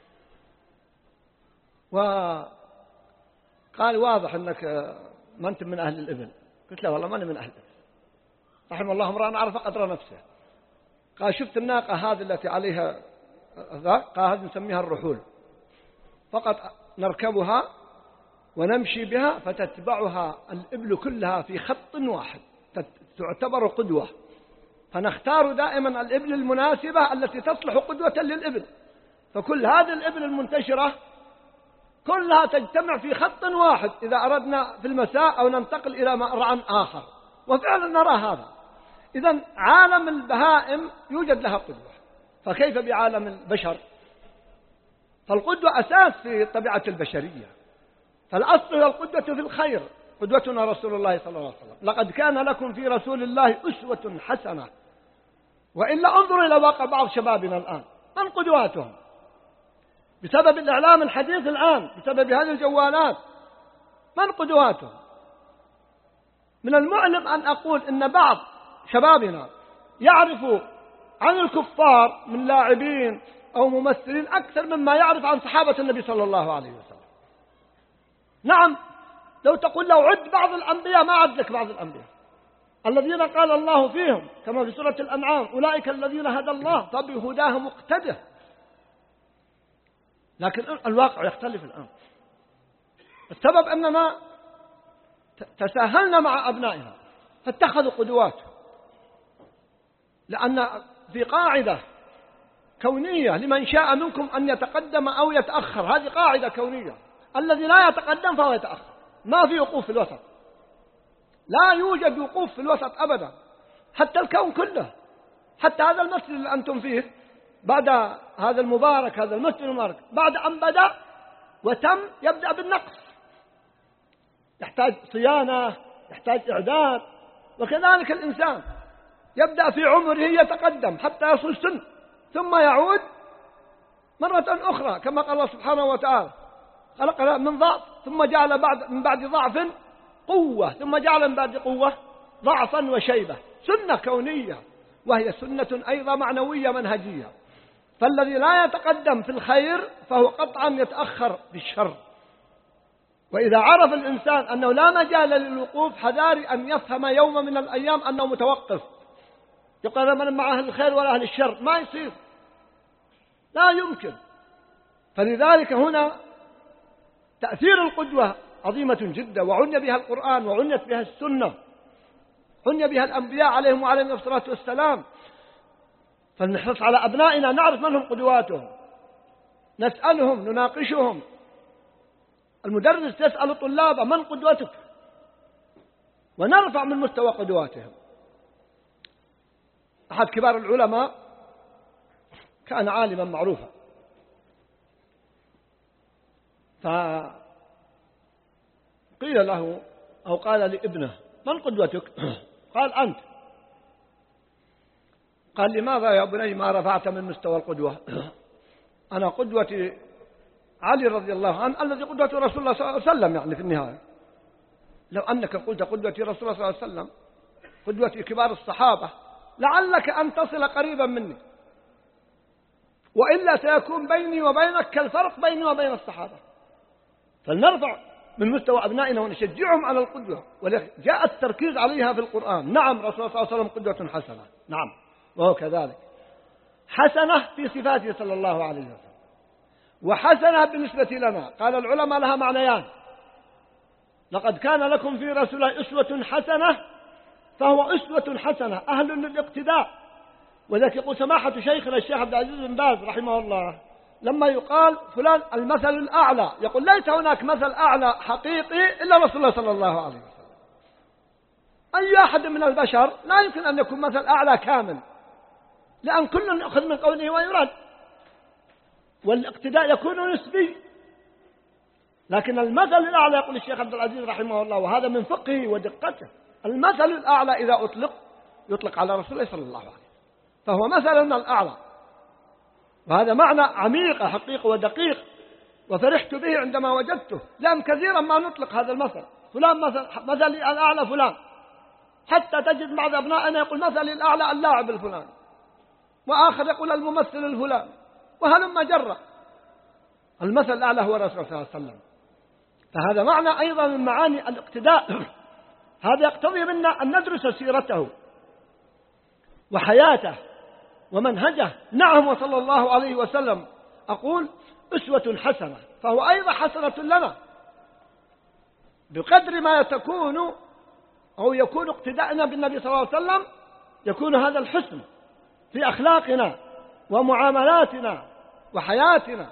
وقال واضح أنك ما أنت من أهل الإبل. قلت لا والله ما أنا من أهل الإبل. رحم الله امرأ عرف قدر نفسه. قال شفت الناقة هذه التي عليها ذا؟ قال هذه نسميها الرحول، فقط نركبها ونمشي بها فتتبعها الإبل كلها في خط واحد، تعتبر قدوة. فنختار دائما الإبل المناسبة التي تصلح قدوة للإبل. فكل هذه الإبل المنتشرة كلها تجتمع في خط واحد إذا أردنا في المساء أو ننتقل إلى مرعى آخر، وفعلا نرى هذا. إذن عالم البهائم يوجد لها قدوة، فكيف بعالم البشر؟ فالقدوة أساس في طبيعة البشرية. فالأصل هي القدوة في الخير. قدوتنا رسول الله صلى الله عليه وسلم. لقد كان لكم في رسول الله أسوة حسنة. وإلا انظروا إلى واقع بعض شبابنا الآن، من قدواتهم؟ بسبب الإعلام الحديث الآن، بسبب هذه الجوالات، من قدواتهم؟ من المؤلم أن أقول إن بعض شبابنا يعرف عن الكفار من لاعبين أو ممثلين أكثر مما يعرف عن صحابة النبي صلى الله عليه وسلم. نعم، لو تقول لو عد بعض الأنبياء ما عد لك بعض الأنبياء الذين قال الله فيهم كما في سورة الأنعام أولئك الذين هدى الله فبهداه مقتده. لكن الواقع يختلف الآن. السبب أننا تساهلنا مع أبنائنا فاتخذوا قدوات، لأن في قاعدة كونية لمن شاء منكم أن يتقدم أو يتأخر، هذه قاعدة كونية، الذي لا يتقدم فهو يتأخر، ما في وقوف في الوسط، لا يوجد وقوف في الوسط أبدا، حتى الكون كله، حتى هذا المسجد اللي أنتم فيه بعد هذا المبارك، هذا المسجد المبارك بعد أن بدأ وتم يبدأ بالنقص، يحتاج صيانة، يحتاج إعداد. وكذلك الإنسان يبدأ في عمره يتقدم حتى يصل سن، ثم يعود مرة أخرى كما قال الله سبحانه وتعالى خلقنا من ضعف ثم جعل بعد من بعد ضعف قوة ثم جعل من بعد قوة ضعفا وشيبة، سنة كونية وهي سنة أيضا معنوية منهجية. فالذي لا يتقدم في الخير فهو قطعا يتأخر في الشر. وإذا عرف الإنسان أنه لا مجال للوقوف حذاري أن يفهم يوم من الأيام أنه متوقف، يقال من مع أهل الخير ولا أهل الشر، ما يصير، لا يمكن. فلذلك هنا تأثير القدوة عظيمة جدا، وعني بها القرآن وعنيت بها السنة، عني بها الأنبياء عليهم وعليهم الصلاة والسلام. فلنحرص على أبنائنا نعرف من هم قدواتهم، نسألهم نناقشهم. المدرس يسأل طلابه من قدوتك، ونرفع من مستوى قدواتهم. أحد كبار العلماء كان عالما معروفا، فقيل له أو قال لابنه من قدوتك؟ قال أنت. قال لماذا يا بني ما رفعت من مستوى القدوة؟ أنا قدوتي علي رضي الله عنه الذي قدوته رسول الله صلى الله عليه وسلم. يعني في النهاية لو أنك قلت قدوتي رسول الله صلى الله عليه وسلم، قدوتي كبار الصحابة، لعلك أن تصل قريبا مني، وإلا سيكون بيني وبينك كالفرق بيني وبين الصحابة. فلنرفع من مستوى أبنائنا ونشجعهم على القدوة، وجاء التركيز عليها في القرآن. نعم رسول الله صلى الله عليه وسلم قدوة حسنة، نعم، وهو كذلك حسنة في صفاته صلى الله عليه وسلم، وحسنة بالنسبة لنا. قال العلماء لها معنيان: لقد كان لكم في رسول الله أسوة حسنة، فهو أسوة حسنة أهل للاقتداء. وذلك يقول سماحة شيخنا الشيخ عبد العزيز بن باز رحمه الله لما يقال فلان المثل الأعلى، يقول ليس هناك مثل أعلى حقيقي إلا رسول الله صلى الله عليه وسلم. أي أحد من البشر لا يمكن أن يكون مثل أعلى كامل، لأن كل يأخذ من قوله ويرد، والاقتداء يكون نسبي. لكن المثل الأعلى يقول الشيخ عبد العزيز رحمه الله، وهذا من فقهه ودقته، المثل الأعلى إذا أطلق يطلق على رسول الله صلى الله عليه وسلم، فهو مثلنا الأعلى. وهذا معنى عميق حقيقي ودقيق، وفرحت به عندما وجدته، لأن كثيرا ما نطلق هذا المثل، فلان مثل مثلي الأعلى فلان، حتى تجد بعض أبنائنا يقول مثلي الأعلى اللاعب الفلاني، وآخر يقول الممثل الفلاني، وهلم جرة. المثل الأعلى هو رسول الله صلى الله عليه وسلم. فهذا معنى أيضا من معاني الاقتداء. هذا يقتضي منا أن ندرس سيرته وحياته ومنهجه. نعم، وصلى الله عليه وسلم أقول أسوة حسنة، فهو أيضا حسنة لنا بقدر ما تكون أو يكون اقتداءنا بالنبي صلى الله عليه وسلم، يكون هذا الحسن في أخلاقنا ومعاملاتنا وحياتنا.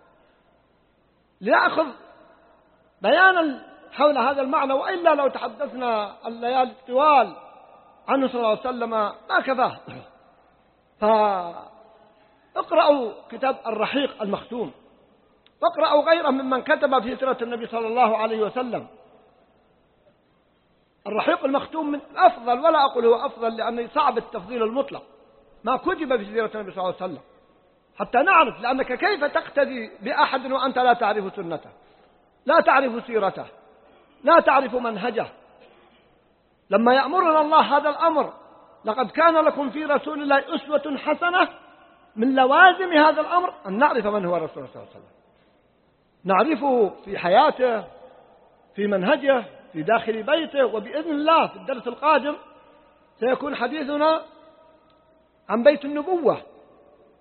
لنأخذ بيانا حول هذا المعنى، وإلا لو تحدثنا الليالي الطوال عنه صلى الله عليه وسلم ما كفاه. فاقرأوا كتاب الرحيق المختوم، واقرأوا غيره ممن كتب في سيرة النبي صلى الله عليه وسلم. الرحيق المختوم من الأفضل، ولا أقول هو أفضل لأنه صعب التفضيل المطلق، ما كتب في سيرة النبي صلى الله عليه وسلم حتى نعرف. لأنك كيف تقتدي بأحد وأنت لا تعرف سنته، لا تعرف سيرته، لا تعرف منهجه؟ لما يأمرنا الله هذا الأمر، لقد كان لكم في رسول الله أسوة حسنة، من لوازم هذا الأمر أن نعرف من هو رسول الله صلى الله عليه وسلم، نعرفه في حياته، في منهجه، في داخل بيته. وبإذن الله في الدرس القادم سيكون حديثنا عن بيت النبوة،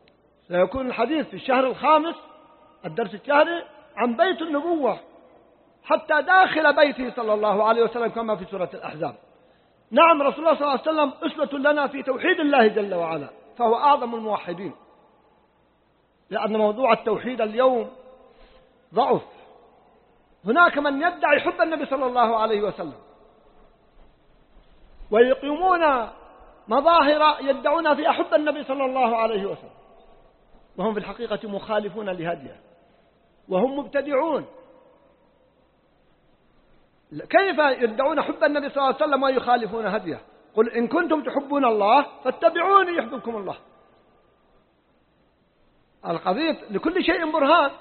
سيكون الحديث في الشهر الخامس، الدرس الشهري عن بيت النبوة، حتى داخل بيته صلى الله عليه وسلم كما في سورة الأحزاب. نعم رسول الله صلى الله عليه وسلم أسوة لنا في توحيد الله جل وعلا، فهو أعظم الموحدين، لأن موضوع التوحيد اليوم ضعف. هناك من يدعي حب النبي صلى الله عليه وسلم ويقيمون مظاهر يدعون فيها حب النبي صلى الله عليه وسلم، وهم في الحقيقة مخالفون لهديه وهم مبتدعون. كيف يدعون حب النبي صلى الله عليه وسلم ويخالفون هديه؟ قل إن كنتم تحبون الله فاتبعوني يحببكم الله. القضية لكل شيء برهان،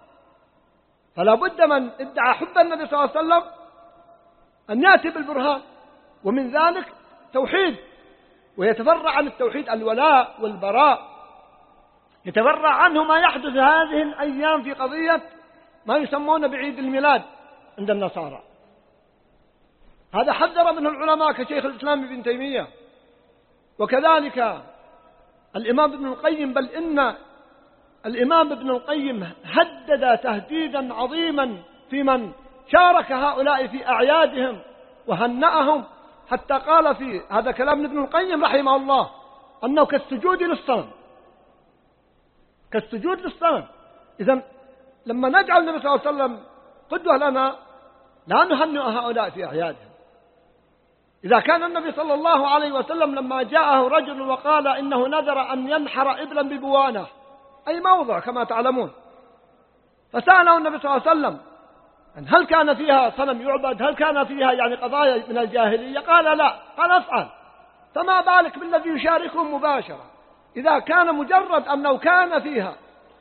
فلا بد من ادعى حب النبي صلى الله عليه وسلم أن يأتي بالبرهان، ومن ذلك توحيد، ويتفرع عن التوحيد الولاء والبراء، يتفرع عنه ما يحدث هذه الأيام في قضية ما يسمون بعيد الميلاد عند النصارى. هذا حذر منه العلماء كشيخ الإسلام ابن تيمية، وكذلك الإمام ابن القيم، بل إن الإمام ابن القيم هدد تهديدا عظيما في من شارك هؤلاء في أعيادهم وهنأهم، حتى قال في هذا كلام ابن القيم رحمه الله أنه كالسجود للصنم، كالسجود للصنم. إذن لما نجعل النبي صلى الله عليه وسلم قدوة لنا لا نهنئ هؤلاء في أعيادهم. إذا كان النبي صلى الله عليه وسلم لما جاءه رجل وقال إنه نذر أن ينحر إبلا ببوانة أي موضع كما تعلمون، فسأله النبي صلى الله عليه وسلم هل كان فيها صنم يعبد، هل كان فيها يعني قضايا من الجاهلية؟ قال لا. قال افعل. فما بالك بالذي يشاركهم مباشرة؟ إذا كان مجرد أنه كان فيها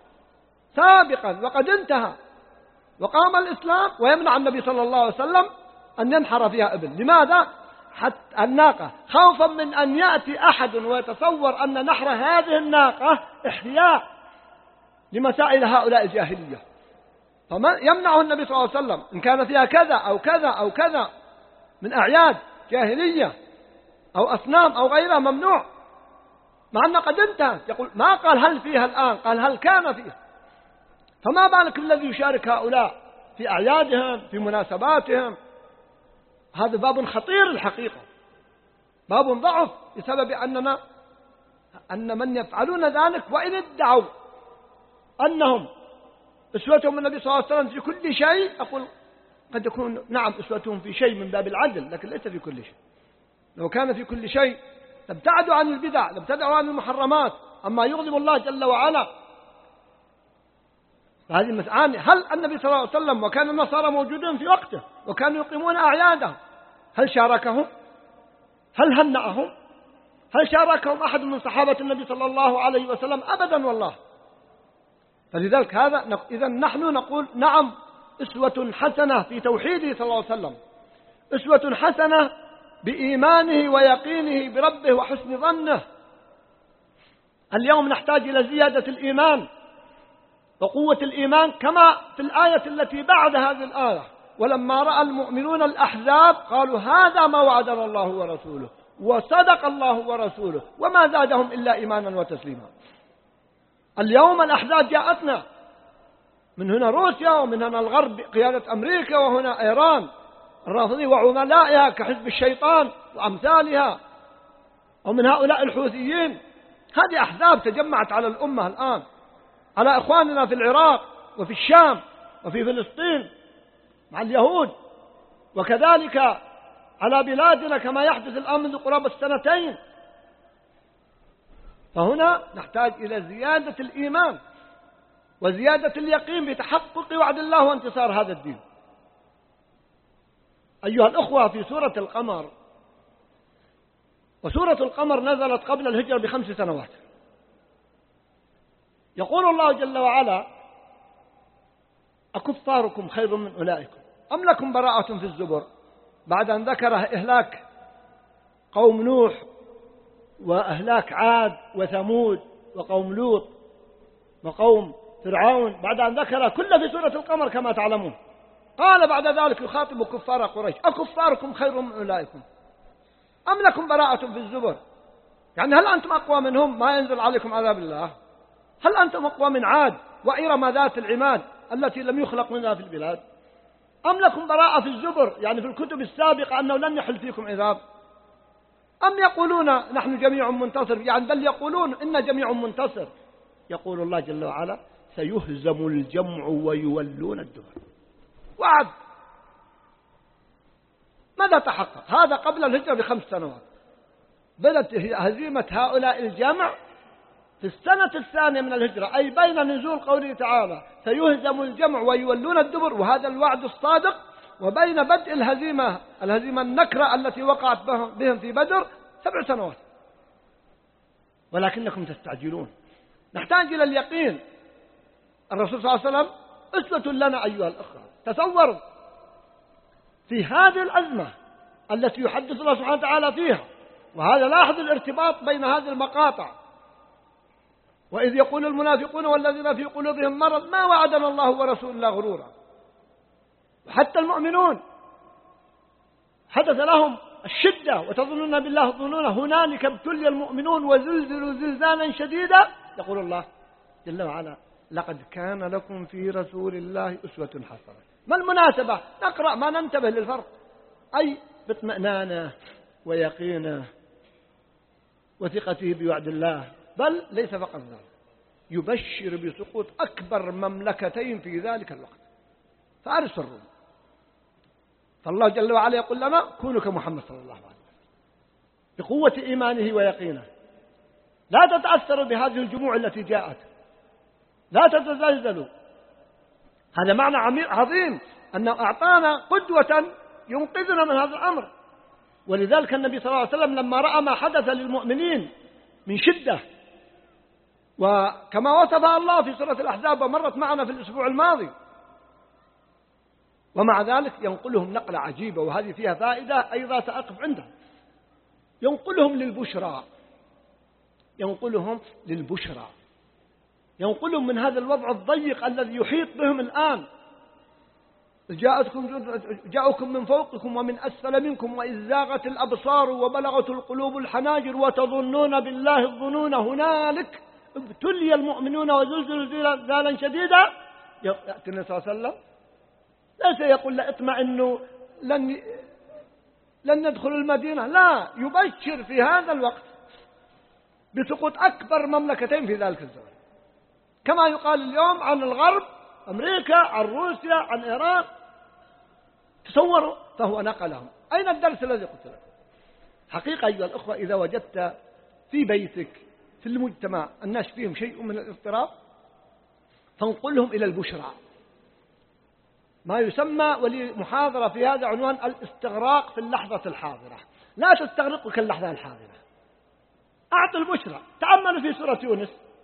سابقا وقد انتهى وقام الإسلام ويمنع النبي صلى الله عليه وسلم أن ينحر فيها إبل. لماذا؟ حتى الناقة، خوفا من أن يأتي أحد ويتصور أن نحر هذه الناقة إحياء لمسائل هؤلاء الجاهلية، فما يمنعه النبي صلى الله عليه وسلم إن كان فيها كذا أو كذا أو كذا من أعياد جاهلية أو أصنام أو غيرها ممنوع، مع أنه قد انتهى. يقول ما قال هل فيها الآن، قال هل كان فيها. فما بالك الذي يشارك هؤلاء في أعيادهم في مناسباتهم؟ هذا باب خطير الحقيقة، باب ضعف، بسبب أننا أن من يفعلون ذلك وإن ادعوا أنهم أسوتهم النبي صلى الله عليه وسلم في كل شيء، أقول قد يكون نعم أسوتهم في شيء من باب العدل، لكن ليس في كل شيء. لو كان في كل شيء لابتعدوا عن البدع، لابتعدوا عن المحرمات، أما يغضب الله جل وعلا. فهذه المسألة، هل النبي صلى الله عليه وسلم وكان النصارى موجودين في وقته وكانوا يقيمون أعيادهم، هل شاركهم؟ هل هنأهم؟ هل شاركهم أحد من صحابة النبي صلى الله عليه وسلم؟ أبدا والله. فلذلك هذا إذا نحن نقول نعم أسوة حسنة في توحيده صلى الله عليه وسلم، أسوة حسنة بإيمانه ويقينه بربه وحسن ظنه. اليوم نحتاج إلى زيادة الإيمان وقوة الإيمان، كما في الآية التي بعد هذه الآية: ولما رأى المؤمنون الأحزاب قالوا هذا ما وعدنا الله ورسوله وصدق الله ورسوله وما زادهم إلا إيمانا وتسليما. اليوم الأحزاب جاءتنا من هنا روسيا ومن هنا الغرب قيادة أمريكا وهنا إيران الرافضي وعملائها كحزب الشيطان وأمثالها، ومن هؤلاء الحوثيين. هذه أحزاب تجمعت على الأمة الآن، على إخواننا في العراق وفي الشام وفي فلسطين مع اليهود، وكذلك على بلادنا كما يحدث الآن منذ قرابة السنتين. فهنا نحتاج إلى زيادة الإيمان وزيادة اليقين بتحقق وعد الله وانتصار هذا الدين. أيها الأخوة، في سورة القمر، وسورة القمر نزلت قبل الهجرة بخمس سنوات، يقول الله جل وعلا: أكفاركم خير من أولئكم أم لكم براءة في الزبر، بعد أن ذكر إهلاك قوم نوح وأهلاك عاد وثمود وقوم لوط وقوم فرعون، بعد أن ذكر كل في سورة القمر كما تعلمون، قال بعد ذلك يخاطب كفار قريش: أكفاركم خير من أولئكم أم لكم براءة في الزبر، يعني هل أنتم أقوى منهم ما ينزل عليكم عذاب الله؟ هل أنتم أقوى من عاد وإرم ذات العماد التي لم يخلق منها في البلاد؟ أم لكم براءة في الزبر يعني في الكتب السابقة أنه لن يحل فيكم عذاب؟ أم يقولون نحن جميع منتصر يعني بل يقولون إن جميع منتصر؟ يقول الله جل وعلا سيهزم الجمع ويولون الدبر. وعد. ماذا تحقق؟ هذا قبل الهجرة بخمس سنوات. بدأت هزيمة هؤلاء الجمع في السنة الثانية من الهجرة، أي بين نزول قوله تعالى سيهزم الجمع ويولون الدبر وهذا الوعد الصادق، وبين بدء الهزيمة الهزيمة النكرة التي وقعت بهم في بدر سبع سنوات. ولكنكم تستعجلون. نحتاج إلى اليقين. الرسول صلى الله عليه وسلم أسوة لنا أيها الأخوة. تصوروا في هذه الأزمة التي يحدث الله سبحانه وتعالى فيها، وهذا لاحظ الارتباط بين هذه المقاطع. وإذ يقول المنافقون والذين في قلوبهم مرض ما وعدنا الله ورسوله إلا غرورا. وحتى المؤمنون حدث لهم الشدة وتظنون بالله الظنون هنالك ابتلي المؤمنون وزلزلوا زلزالا شديدا. يقول الله جل وعلا لقد كان لكم في رسول الله أسوة حسنة. ما المناسبة؟ نقرأ ما ننتبه للفرق، أي باطمئنانه ويقينه وثقته بوعد الله. بل ليس فقط ذلك، يبشر بسقوط أكبر مملكتين في ذلك الوقت، فارس الروم. فالله جل وعلا يقول لنا كونوا كمحمد صلى الله عليه وسلم بقوة إيمانه ويقينه. لا تتأثروا بهذه الجموع التي جاءت، لا تتزلزلوا. هذا معنى عظيم أنه أعطانا قدوة ينقذنا من هذا الأمر. ولذلك النبي صلى الله عليه وسلم لما رأى ما حدث للمؤمنين من شدة، وكما وصفها الله في سورة الأحزاب ومرت معنا في الأسبوع الماضي، ومع ذلك ينقلهم نقلة عجيبة، وهذه فيها فائدة أيضا سأقف عندها. ينقلهم للبشرى، ينقلهم للبشرى ينقلهم من هذا الوضع الضيق الذي يحيط بهم الآن. جاءتكم جاءكم من فوقكم ومن أسفل منكم وإذ زاغت الأبصار وبلغت القلوب الحناجر وتظنون بالله الظنون هنالك ابتلي المؤمنون وزلزلوا زلزالا شديدا. يأتي النبي صلى الله عليه وسلم ليس يقول لا اطمئنوا لن لن ندخل المدينة، لا، يبشر في هذا الوقت بسقوط أكبر مملكتين في ذلك الزمن، كما يقال اليوم عن الغرب، أمريكا، عن روسيا، عن إيران. تصوروا، فهو نقلهم. أين الدرس الذي قلت لك؟ حقيقة أيها الأخوة، إذا وجدت في بيتك في المجتمع الناس فيهم شيء من الاضطراب فانقلهم إلى البشرى، ما يسمى، ولي محاضرة في هذا عنوان الاستغراق في اللحظة الحاضرة. لا تستغرقك اللحظة الحاضرة، أعط البشرى. تأملوا في سورة يونس،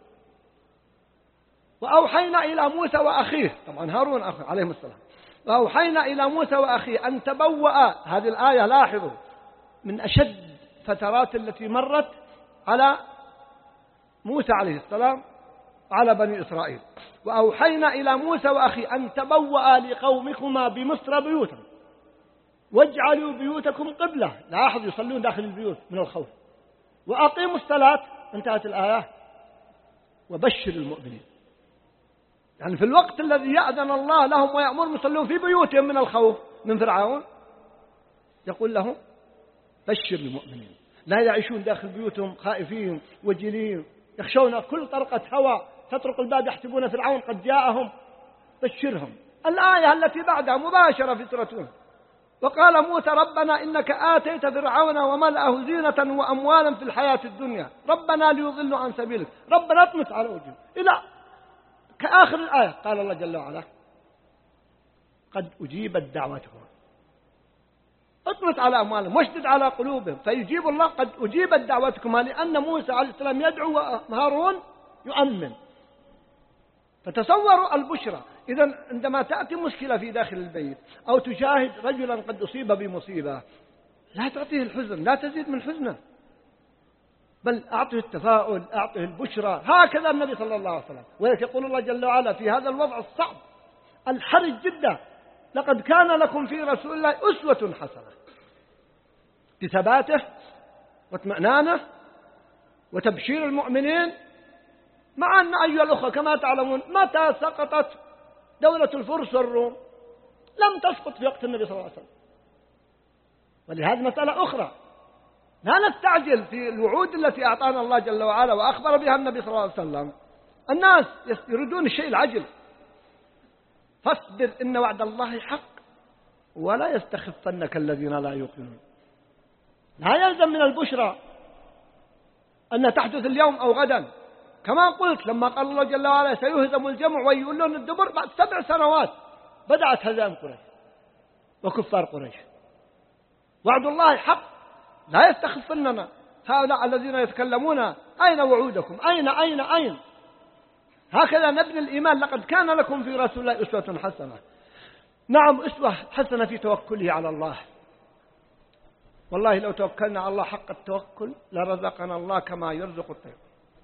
وأوحينا إلى موسى وأخيه، طبعا هارون أخيه عليهم السلام، وأوحينا إلى موسى وأخيه أن تبوأ. هذه الآية لاحظوا من أشد فترات التي مرت على موسى عليه السلام وعلى بني إسرائيل. وأوحينا إلى موسى وأخيه أن تبوأ لقومكما بمصر بيوتا واجعلوا بيوتكم قبلة. لاحظ يصلون داخل البيوت من الخوف. وأقيموا الصلاة. انتهت الآية. وبشر المؤمنين. يعني في الوقت الذي يأذن الله لهم ويأمرهم يصلون في بيوتهم من الخوف من فرعون، يقول لهم بشر المؤمنين، لا يعيشون داخل بيوتهم خائفين وجلين يخشون كل طرقة هواء تطرق الباب يحسبون فرعون قد جاءهم. بشرهم. الآية التي بعدها مباشرة في سورة يونس، وقال موسى ربنا إنك آتيت فرعون وملأه زينة وأموالا في الحياة الدنيا ربنا ليضلوا عن سبيلك ربنا اطمس على وجههم إلى كآخر الآية. قال الله جل وعلا قد أجيبت دعوتهم، اطمس على أموالهم واشدد على قلوبهم فيجيب الله قد أجيبت دعوتكما، لأن موسى عليه السلام يدعو وهارون يؤمن. فتصوروا البشرى. إذن عندما تأتي مشكلة في داخل البيت أو تشاهد رجلا قد أصيب بمصيبة، لا تعطيه الحزن، لا تزيد من حزنه، بل أعطه التفاؤل، أعطه البشرى. هكذا النبي صلى الله عليه وسلم. ولذلك يقول الله جل وعلا في هذا الوضع الصعب الحرج جدا لقد كان لكم في رسول الله أسوة حسنة، بثباته واطمئنانه وتبشير المؤمنين. مع أن أيها الأخوة كما تعلمون متى سقطت دولة الفرس والروم لم تسقط في وقت النبي صلى الله عليه وسلم. ولهذه مسألة أخرى، لا نستعجل في الوعود التي أعطانا الله جل وعلا وأخبر بها النبي صلى الله عليه وسلم. الناس يريدون الشيء العجل، فاصبر إن وعد الله حق ولا يستخفنك الذين لا يوقنون. لا يلزم من البشرى أن تحدث اليوم أو غدا، كما قلت لما قال الله جل وعلا سيهزم الجمع ويولون الدبر، بعد سبع سنوات بدأت هزائم قريش وكفار قريش. وعد الله حق لا يستخفننا هؤلاء الذين يتكلمون أين وعودكم، أين أين أين. هكذا نبني الإيمان. لقد كان لكم في رسول الله أسوة حسنة. نعم، أسوة حسنة في توكله على الله. والله لو توكلنا على الله حق التوكل لرزقنا الله كما يرزق الطير.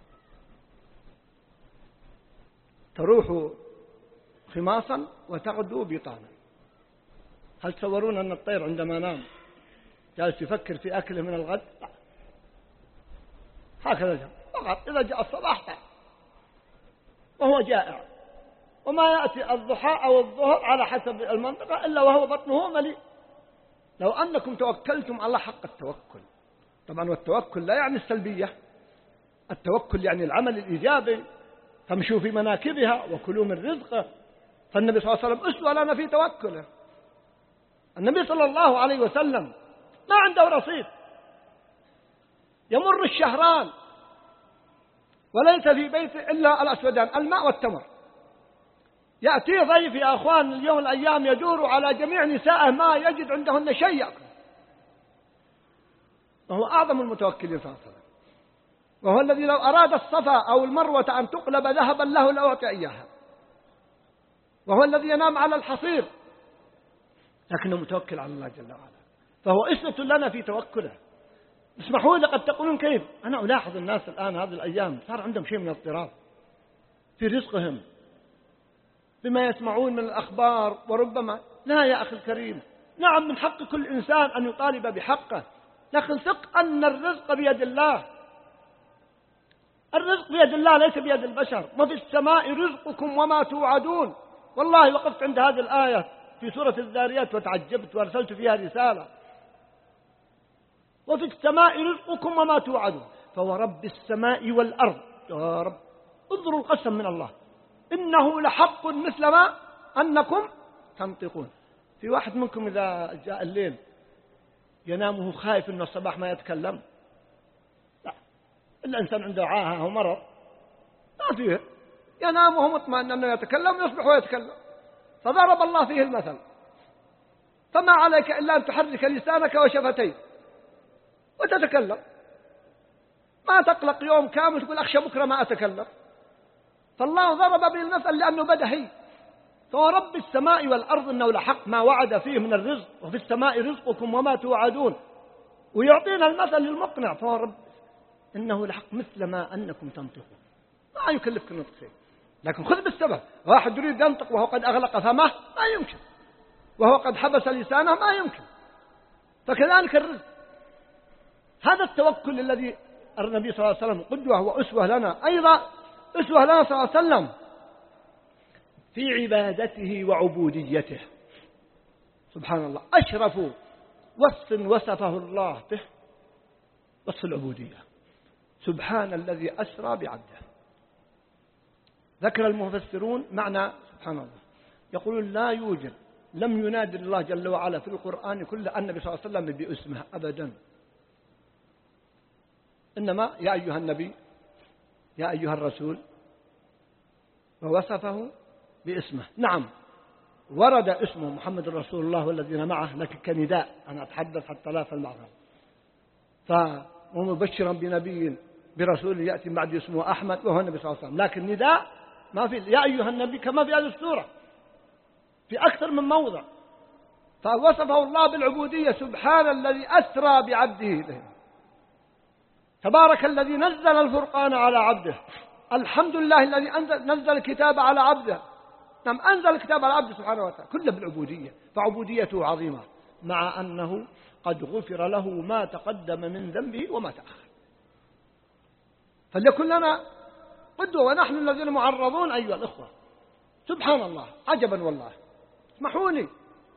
تروح خماصا وتغدو بطانا. هل تصورون أن الطير عندما نام جالس يفكر في أكله من الغد؟ لا. هكذا جاء فقط إذا جاء الصباح طار وهو جائع، وما يأتي الضحى أو الظهر على حسب المنطقة إلا وهو بطنه مليء. لو أنكم توكلتم على حق التوكل، طبعا والتوكل لا يعني السلبية، التوكل يعني العمل الإيجابي، فامشوا في مناكبها وكلوا من رزقه. فالنبي صلى الله عليه وسلم أسوة لنا في توكله. النبي صلى الله عليه وسلم ما عنده رصيد، يمر الشهران وليس في بيته إلا الأسودان الماء والتمر. يأتي ضيف يا أخوان اليوم الأيام يدور على جميع نسائه ما يجد عندهن شيء يأكل، وهو أعظم المتوكلين صلى الله عليه وسلم، وهو الذي لو أراد الصفا أو المروة أن تقلب ذهبا له لأعطي إياها، وهو الذي ينام على الحصير لكنه متوكل على الله جل وعلا. فهو أسوة لنا في توكله. اسمحوا لي، قد تقولون كيف؟ أنا ألاحظ الناس الآن هذه الأيام صار عندهم شيء من الاضطراب في رزقهم بما يسمعون من الأخبار، وربما لا يا أخي الكريم. نعم، من حق كل إنسان أن يطالب بحقه، لكن ثق أن الرزق بيد الله. الرزق بيد الله ليس بيد البشر. وفي السماء رزقكم وما توعدون. والله وقفت عند هذه الآية في سورة الذاريات وتعجبت وارسلت فيها رسالة. وفي السماء رزقكم وما توعدون فورب السماء والأرض. يا رب، انظروا القسم من الله، إنه لحق مثل ما أنكم تنطقون. في واحد منكم إذا جاء الليل ينامه خايف إنه الصباح ما يتكلم؟ لا، الإنسان عنده عاهة ومرض ما فيه، ينام وهو مطمئن أنه يتكلم يصبح ويتكلم. فضرب الله فيه المثل، فما عليك إلا أن تحرك لسانك وشفتيك وتتكلم، ما تقلق يوم كامل تقول أخشى بكرة ما أتكلم. فالله ضرب به المثل لأنه بدهي. فورب السماء والأرض إنه لحق ما وعد فيه من الرزق، وفي السماء رزقكم وما توعدون. ويعطينا المثل المقنع، فورب إنه لحق مثل ما أنكم تنطقون. ما يكلفك النطق شيء، لكن خذ بالسبب. واحد يريد ينطق وهو قد أغلق فمه ما يمكن، وهو قد حبس لسانه ما يمكن. فكذلك الرزق. هذا التوكل الذي النبي صلى الله عليه وسلم قدوة وأسوة لنا، أيضا أسوة لنا صلى الله عليه وسلم في عبادته وعبوديته. سبحان الله، أشرف وصف وصفه الله به وصف العبودية. سبحان الذي أسرى بعبده. ذكر المفسرون معنى سبحان الله، يقولون لا يوجد، لم ينادي الله جل وعلا في القرآن كله النبي صلى الله عليه وسلم باسمه أبدا، إنما يا أيها النبي، يا أيها الرسول، ووصفه باسمه. نعم، ورد اسمه محمد رسول الله والذين معه، لكن كنداء، أنا أتحدث حتى لا في المعرض. فمبشرا بنبي برسول يأتي بعد اسمه أحمد وهو النبي صلى الله عليه وسلم، لكن نداء ما في يا أيها النبي كما في هذه السورة في أكثر من موضع. فوصفه الله بالعبودية. سبحان الذي أسرى بعبده إليه، تبارك الذي نزل الفرقان على عبده، الحمد لله الذي أنزل نزل الكتاب على عبده. نعم، أنزل الكتاب على عبده سبحانه وتعالى، كله بالعبودية. فعبوديته عظيمة، مع أنه قد غفر له ما تقدم من ذنبه وما تأخر. فليكن لنا قدوة، ونحن الذين معرضون أيها الأخوة. سبحان الله، عجبا والله. اسمحوا لي،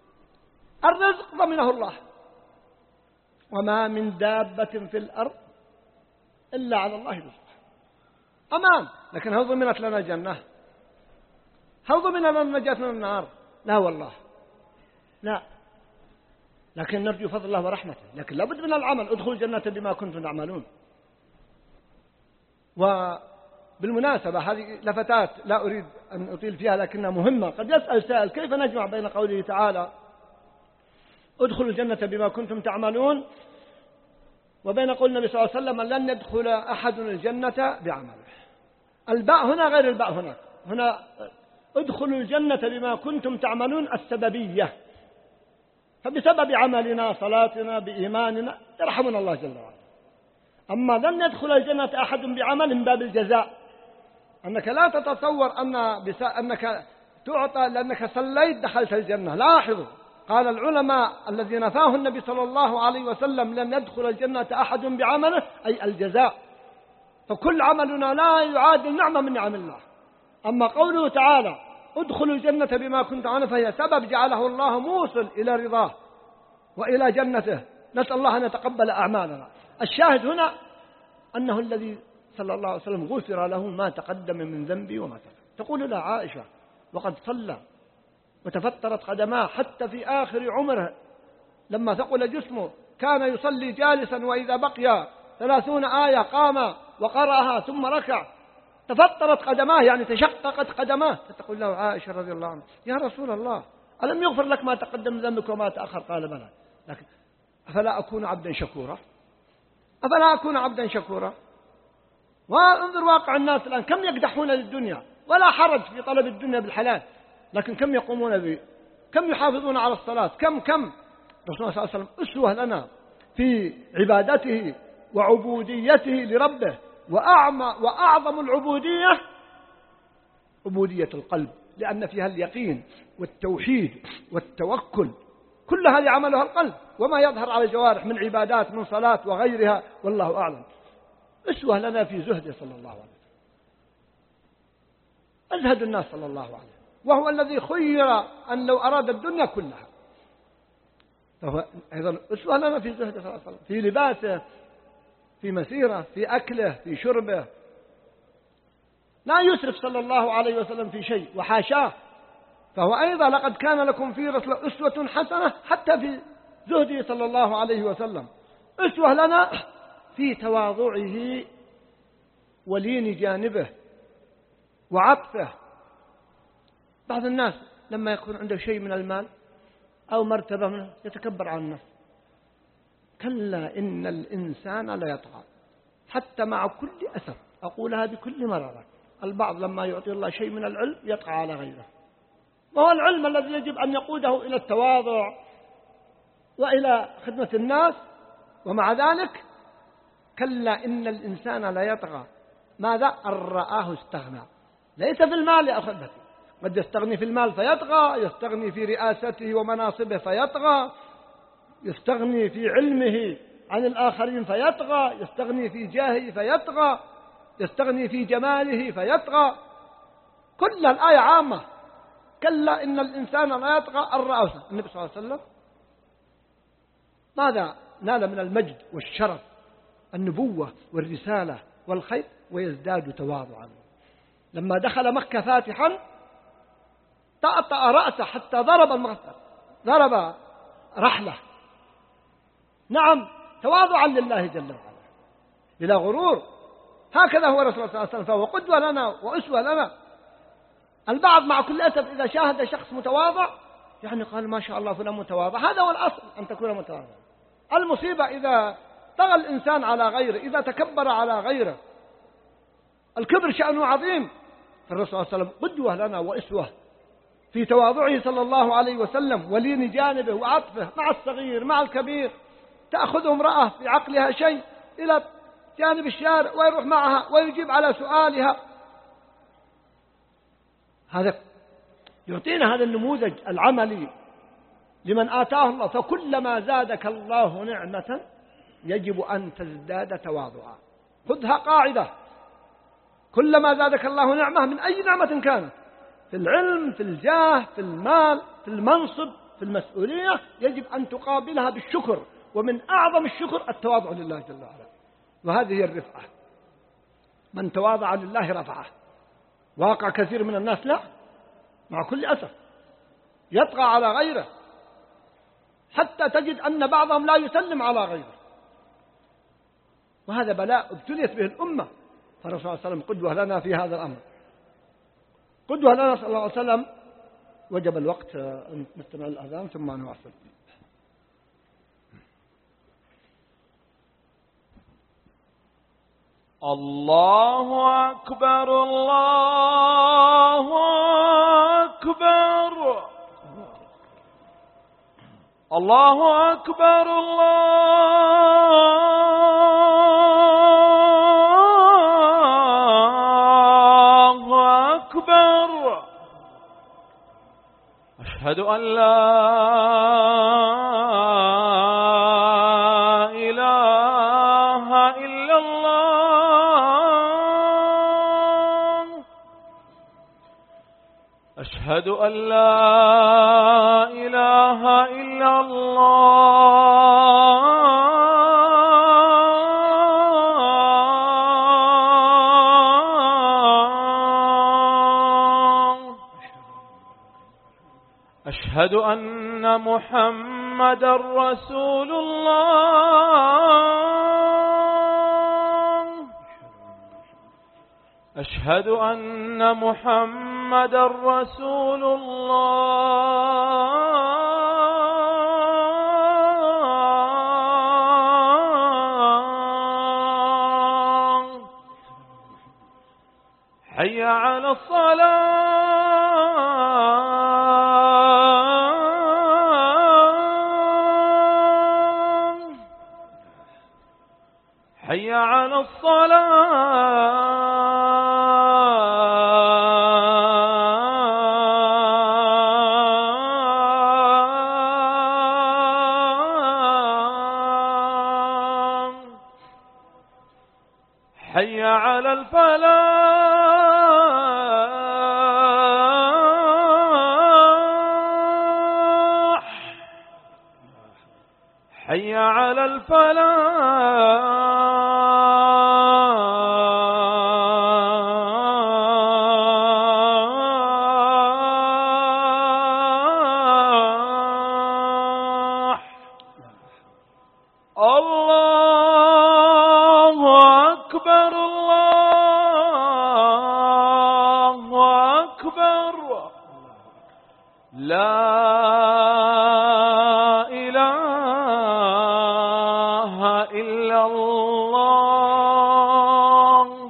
الرزق ضمنه الله، وما من دابة في الأرض إلا على الله رزقها. أمان. لكن هل ضمنت لنا الجنة؟ هل ضمن لنا النجاة من النار؟ لا والله، لا. لكن نرجو فضل الله ورحمته، لكن لابد من العمل. ادخلوا الجنة بما كنتم تعملون. وبالمناسبة هذه لفتات لا أريد أن أطيل فيها لكنها مهمة. قد يسأل سائل كيف نجمع بين قوله تعالى ادخلوا الجنة بما كنتم تعملون وبين قول النبي صلى الله عليه وسلم لن يدخل أحد الجنة بعمله. الباء هنا غير الباء هناك. هنا ادخلوا الجنة بما كنتم تعملون السببية، فبسبب عملنا صلاتنا بإيماننا يرحمنا الله جل وعلا. أما لن يدخل الجنة أحد بعمل من باب الجزاء، أنك لا تتصور أن بس أنك تعطى لأنك صليت دخلت الجنة. لاحظوا قال العلماء الذي نفاه النبي صلى الله عليه وسلم لن يدخل الجنة أحد بعمله أي الجزاء، فكل عملنا لا يعادل نعمة من نعم الله. أما قوله تعالى ادخلوا الجنة بما كنتم عنه فهي سبب جعله الله موصل إلى رضاه وإلى جنته. نسأل الله أن يتقبل أعمالنا. الشاهد هنا أنه الذي صلى الله عليه وسلم غفر له ما تقدم من ذنبي وما تأخر. تقول له عائشة وقد صلى وتفترت قدماه حتى في آخر عمره لما ثقل جسمه كان يصلي جالسا وإذا بقي ثلاثون آية قام وقرأها ثم ركع، تفترت قدماه يعني تشققت قدماه. فتقول له عائشة رضي الله عنها يا رسول الله ألم يغفر لك ما تقدم من ذنبك وما تأخر؟ قال بلى، لكن أفلا أكون عبدا شكورا؟ أفلا أكون عبدا شكورا؟ وانظر واقع الناس الآن كم يقدحون للدنيا، ولا حرج في طلب الدنيا بالحلال، لكن كم يقومون به، كم يحافظون على الصلاة، كم كم رسول الله صلى الله عليه وسلم أسوة لنا في عبادته وعبوديته لربه. وأعمى وأعظم العبودية عبودية القلب، لأن فيها اليقين والتوحيد والتوكل، كل هذه عملها القلب وما يظهر على الجوارح من عبادات من صلاة وغيرها، والله أعلم. أسوة لنا في زهده صلى الله عليه وسلم، أزهد الناس صلى الله عليه وسلم، وهو الذي خير أن لو أراد الدنيا كلها، فهو أيضا أسوة لنا في زهده صلى الله عليه وسلم، في لباسه، في مسيره، في أكله، في شربه. لا يسرف صلى الله عليه وسلم في شيء وحاشاه، فهو أيضا لقد كان لكم في رسول أسوة حسنة حتى في زهده صلى الله عليه وسلم. أسوة لنا في تواضعه ولين جانبه وعطفه. بعض الناس لما يكون عنده شيء من المال أو مرتبة منه يتكبر عن الناس. كلا إن الإنسان لا يطغى حتى مع كل أسف، أقولها بكل مرارة. البعض لما يعطي الله شيء من العلم يطغى على غيره، وهو العلم الذي يجب أن يقوده إلى التواضع وإلى خدمة الناس، ومع ذلك كلا إن الإنسان لا يطغى. ماذا؟ أن رآه استغنى. ليس في المال يا أخوتي، قد يستغني في المال فيطغى، يستغني في رئاسته ومناصبه فيطغى، يستغني في علمه عن الآخرين فيطغى، يستغني في جاهه فيطغى، يستغني في جماله فيطغى. كل الآية عامة. كلا إن الإنسان لا يطغى أن رآه. النبي صلى الله عليه وسلم ماذا نال من المجد والشرف؟ النبوة والرسالة والخير، ويزداد تواضعا. لما دخل مكة فاتحا طأطأ رأسه حتى ضرب المغفر، ضرب رحله. نعم، تواضعا لله جل وعلا بلا غرور. هكذا هو رسول الله صلى الله عليه وسلم، فهو قدوة لنا وأسوة لنا. البعض مع كل أسف إذا شاهد شخص متواضع يعني قال ما شاء الله فلان متواضع. هذا هو الأصل، أن تكون متواضعا. المصيبة إذا طغى الإنسان على غيره، إذا تكبر على غيره. الكبر شأنه عظيم، فالرسول صلى الله عليه وسلم قدوة لنا وأسوة في تواضعه صلى الله عليه وسلم ولين جانبه وعطفه مع الصغير مع الكبير. تأخذ امرأة في عقلها شيء إلى جانب الشارع ويروح معها ويجيب على سؤالها. هذا يعطينا هذا النموذج العملي لمن آتاه الله. فكلما زادك الله نعمة يجب أن تزداد تواضعا. خذها قاعدة، كلما زادك الله نعمة من أي نعمة كانت، في العلم، في الجاه، في المال، في المنصب، في المسؤولية يجب أن تقابلها بالشكر، ومن أعظم الشكر التواضع لله جل وعلا، وهذه هي الرفعة. من تواضع لله رفعه. واقع كثير من الناس لا، مع كل أسف يطغى على غيره، حتى تجد أن بعضهم لا يسلم على غيره، وهذا بلاء ابتليت به الأمة. فالرسول صلى الله عليه وسلم قدوة لنا في هذا الأمر، قدوة لنا صلى الله عليه وسلم. وجب الوقت أن نستمع الأذان ثم نواصل. الله أكبر الله أكبر الله أكبر الله أكبر. أشهد أن لا إله إلا الله. أشهد أن لا إله إلا الله. أشهد أن محمدًا رسول الله. أشهد أن محمدًا رسول الله. حي على الصلاة. حي على الصلاة. حي على الفلاح. حي على الفلاح. لا إله إلا الله.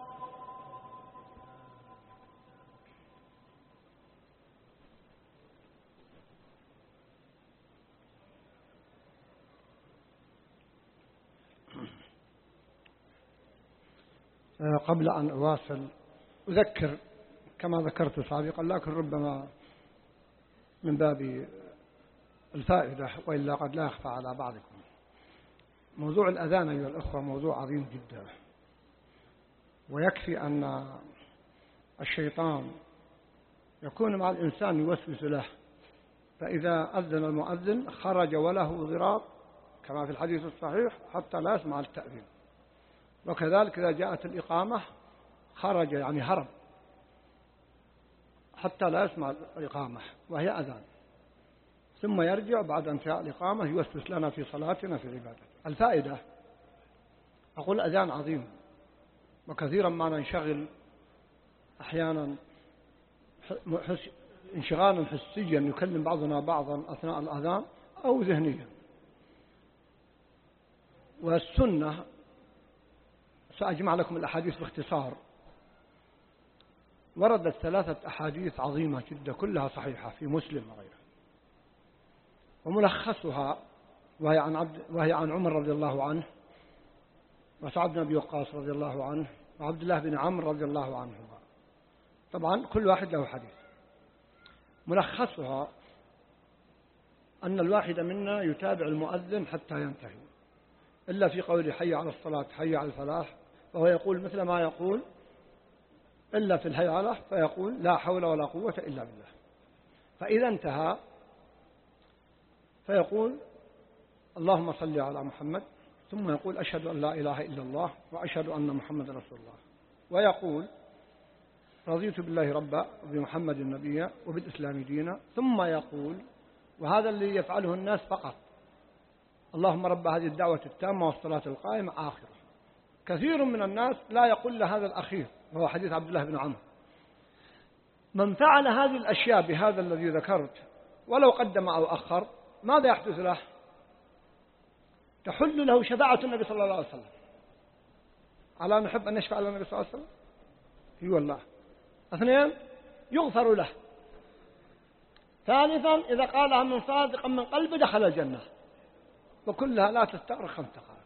قبل أن أواصل أذكر كما ذكرت سابقا، لكن ربما من باب الفائدة وإلا قد لا يخفى على بعضكم. موضوع الأذان أيها الأخوة موضوع عظيم جدا، ويكفي أن الشيطان يكون مع الإنسان يوسوس له، فإذا أذن المؤذن خرج وله ضراب كما في الحديث الصحيح حتى لا يسمع التأذين، وكذلك إذا جاءت الإقامة خرج يعني هرب حتى لا يسمع الإقامة وهي أذان، ثم يرجع بعد انتهاء الإقامة يوسوس لنا في صلاتنا في عبادتنا. الفائدة، أقول أذان عظيم، وكثيرا ما ننشغل أحيانا انشغالا حسيا يكلم بعضنا بعضا أثناء الأذان أو ذهنيا. والسنة سأجمع لكم الأحاديث باختصار. وردت ثلاثة أحاديث عظيمة جدا كلها صحيحة في مسلم وغيره، وملخصها وهي عن, عبد وهي عن عمر رضي الله عنه، وسعد بن أبي وقاص رضي الله عنه، وعبد الله بن عمرو رضي الله عنهما. طبعا كل واحد له حديث. ملخصها أن الواحد منا يتابع المؤذن حتى ينتهي، إلا في قوله حي على الصلاة حي على الفلاح، وهو يقول مثل ما يقول، إلا في الحي على فيقول لا حول ولا قوة إلا بالله. فإذا انتهى فيقول اللهم صل على محمد، ثم يقول أشهد أن لا إله إلا الله وأشهد أن محمد رسول الله، ويقول رضيت بالله ربا وبمحمد نبيا وبالإسلام دينا، ثم يقول، وهذا اللي يفعله الناس فقط، اللهم رب هذه الدعوة التامة والصلاة القائمة آخره. كثير من الناس لا يقول هذا الأخير، وهو حديث عبد الله بن عمرو. من فعل هذه الأشياء بهذا الذي ذكرت ولو قدم أو أخر، ماذا يحدث له؟ تحل له شفاعة النبي صلى الله عليه وسلم. على نحب أن نشفع على النبي صلى الله عليه وسلم؟ اي والله. اثنين، يغفر له. ثالثا، إذا قالها من صادقا من قلبه دخل الجنة. وكلها لا تستغرق خمس دقائق.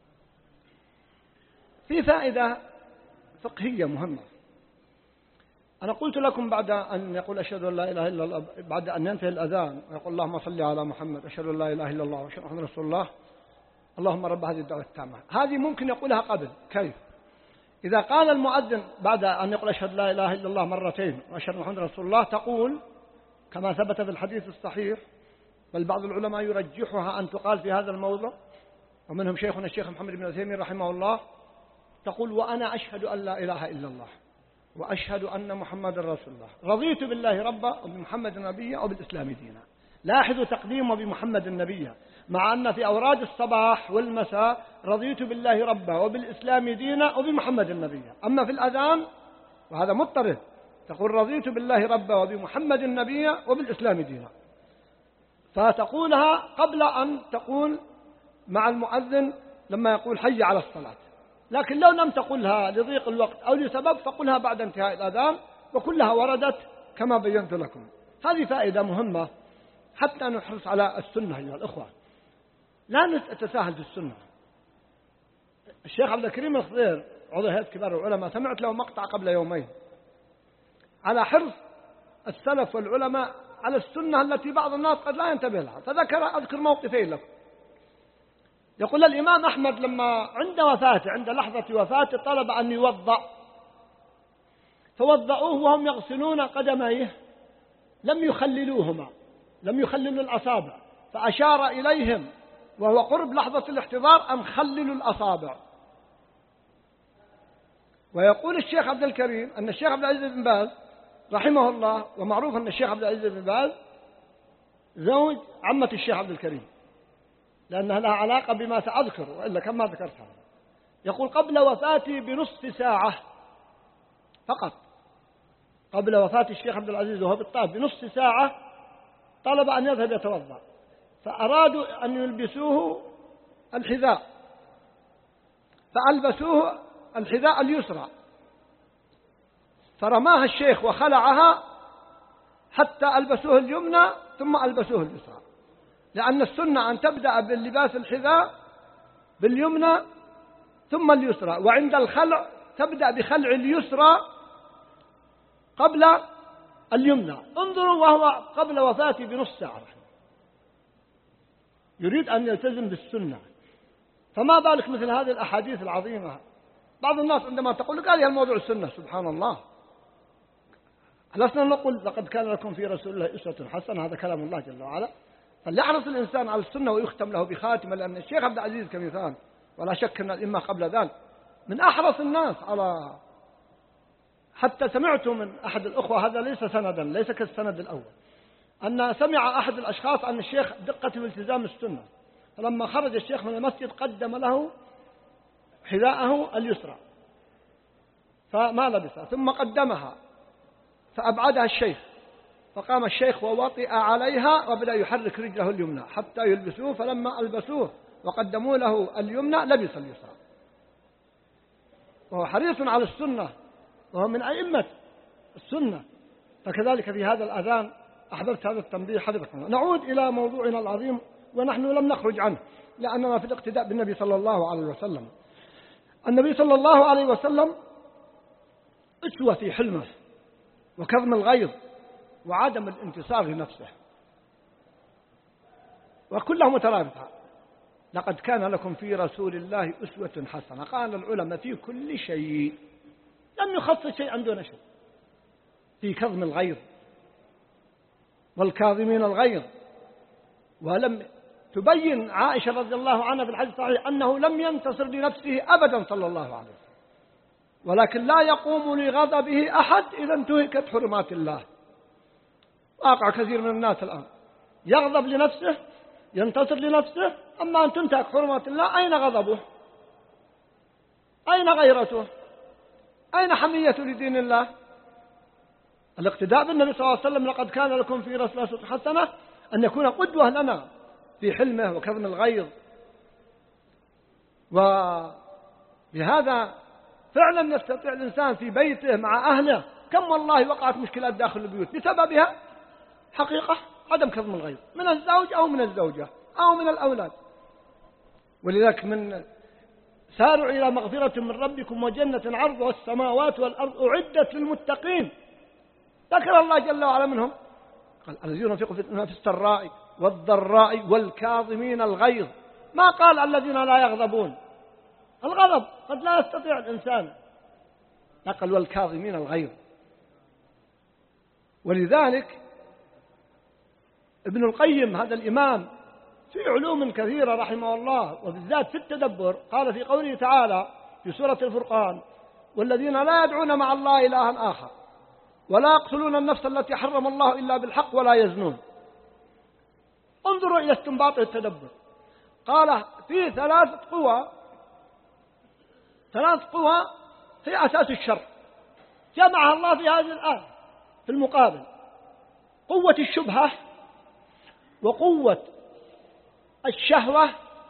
في فائدة فقهية مهمة. أنا قلت لكم بعد أن يقول أشهد أن لا إله إلا الله، بعد أن ينتهي الأذان ويقول اللهم صل على محمد، أشهد أن لا إله إلا الله وأشهد أن رسول الله، اللهم رب هذه الدعوة التامة. هذه ممكن يقولها قبل. كيف؟ إذا قال المؤذن بعد أن يقول أشهد لا إله إلا الله مرتين وأشهد محمد رسول الله، تقول كما ثبت في الحديث الصحيح، بل بعض العلماء يرجحها أن تقال في هذا الموضع، ومنهم شيخنا الشيخ محمد بن عثيمين رحمه الله، تقول وأنا أشهد أن لا إله إلا الله وأشهد أن محمد رسول الله، رضيت بالله ربا وبمحمد نبيا وبالإسلام دينا. لاحظوا تقديم وبمحمد النبيا، مع أن في أوراد الصباح والمساء رضيت بالله ربا وبالإسلام دينا وبمحمد النبيا. أما في الأذان وهذا مضطرد، تقول رضيت بالله ربا وبمحمد النبيا وبالإسلام دينا، فتقولها قبل أن تقول مع المؤذن لما يقول حي على الصلاة. لكن لو لم تقلها لضيق الوقت أو لسبب فقلها بعد انتهاء الأذان، وكلها وردت كما بينت لكم. هذه فائدة مهمة حتى نحرص على السنة أيها الأخوة، لا نتساهل في السنة. الشيخ عبد الكريم الخضير عضو هيئة كبار العلماء سمعت له مقطع قبل يومين على حرص السلف والعلماء على السنة التي بعض الناس قد لا ينتبه لها، فذكر أذكر موقفين لكم. يقول الإمام أحمد لما عند وفاته، عند لحظة وفاته، طلب أن يوضأ، فوضأوه وهم يغسلون قدميه، لم يخللوهما، لم يخللوا الأصابع، فأشار إليهم وهو قرب لحظة الاحتضار أن خللوا الأصابع. ويقول الشيخ عبد الكريم أن الشيخ عبد العزيز بن باز رحمه الله، ومعروف أن الشيخ عبد العزيز بن باز زوج عمة الشيخ عبد الكريم، لأنها لها علاقة بما سأذكر وإلا كم ما ذكرتها. يقول قبل وفاتي بنصف ساعة فقط، قبل وفاة الشيخ عبد العزيز وهو بالطائف بنصف ساعة، طلب أن يذهب يتوضأ، فأرادوا أن يلبسوه الحذاء، فألبسوه الحذاء اليسرى، فرماها الشيخ وخلعها حتى ألبسوه اليمنى ثم ألبسوه اليسرى، لأن السنة أن تبدأ باللباس الحذاء باليمنى ثم اليسرى، وعند الخلع تبدأ بخلع اليسرى قبل اليمنى. انظروا وهو قبل وفاته بنص ساعة يريد أن يلتزم بالسنة، فما بالك مثل هذه الأحاديث العظيمة. بعض الناس عندما تقول لك هذا الموضوع السنة، سبحان الله، لسنا نقول لقد كان لكم في رسول الله أسوة حسنة، هذا كلام الله جل وعلا، فليحرص الإنسان على السنة ويختم له بخاتمة. لأن الشيخ عبد العزيز كمثال، ولا شك أن الإمة قبل ذلك من أحرص الناس على، حتى سمعت من أحد الأخوة، هذا ليس سندا، ليس كالسند الأول، أن سمع أحد الأشخاص عن الشيخ دقة في التزام السنة، فلما خرج الشيخ من المسجد قدم له حذاءه اليسرى فما لبسها، ثم قدمها فأبعدها الشيخ، فقام الشيخ ووطئ عليها وبدأ يحرك رجله اليمنى حتى يلبسوه، فلما ألبسوه وقدموا له اليمنى لبس اليسرى، وهو حريص على السنة وهو من أئمة السنة. فكذلك في هذا الأذان أحببت هذا التنبيه حضرتكم. نعود إلى موضوعنا العظيم، ونحن لم نخرج عنه لأننا في الاقتداء بالنبي صلى الله عليه وسلم. النبي صلى الله عليه وسلم أسوة في حلمه وكظم الغيظ وعدم الانتصار لنفسه، وكلها مترابطة. لقد كان لكم في رسول الله أسوة حسنة، قال العلماء في كل شيء، لم يخصص شيئا دون شيء، في كظم الغيظ والكاظمين الغيظ ولم تبين عائشة رضي الله عنها في الحديث الصحيح أنه لم ينتصر لنفسه أبدا صلى الله عليه وسلم، ولكن لا يقوم لغضبه أحد إذا انتهكت حرمات الله. واقع كثير من الناس الآن يغضب لنفسه، ينتصر لنفسه، أما أن تنتهك حرمات الله أين غضبه؟ أين غيرته؟ أين حمية لدين الله؟ الاقتداء بالنبي صلى الله عليه وسلم، لقد كان لكم في رسول الله أسوة حسنة، أن يكون قدوة لنا في حلمه وكظم الغيظ. وبهذا فعلا يستطيع الإنسان في بيته مع أهله. كم والله وقعت مشكلات داخل البيوت بسببها حقيقة عدم كظم الغيظ من الزوج أو من الزوجة أو من الأولاد. ولذلك من سارعوا إلى مغفرة من ربكم وجنة عرضها السماوات والأرض أعدت للمتقين. ذكر الله جل وعلا منهم، قال الذين ينفقون في السراء والضراء والكاظمين الغيظ، ما قال الذين لا يغضبون. الغضب قد لا يستطيع الإنسان، قال والكاظمين الغيظ. ولذلك ابن القيم هذا الإمام في علوم كثيرة رحمه الله، وبالذات في التدبر، قال في قوله تعالى في سورة الفرقان: والذين لا يدعون مع الله إلها آخر ولا يقتلون النفس التي حرم الله إلا بالحق ولا يزنون. انظروا إلى استنباط التدبر، قال في ثلاثة قوى، ثلاث قوى هي أساس الشر، جمعها الله في هذه الآية. في المقابل قوة الشبهة وقوة الشهوة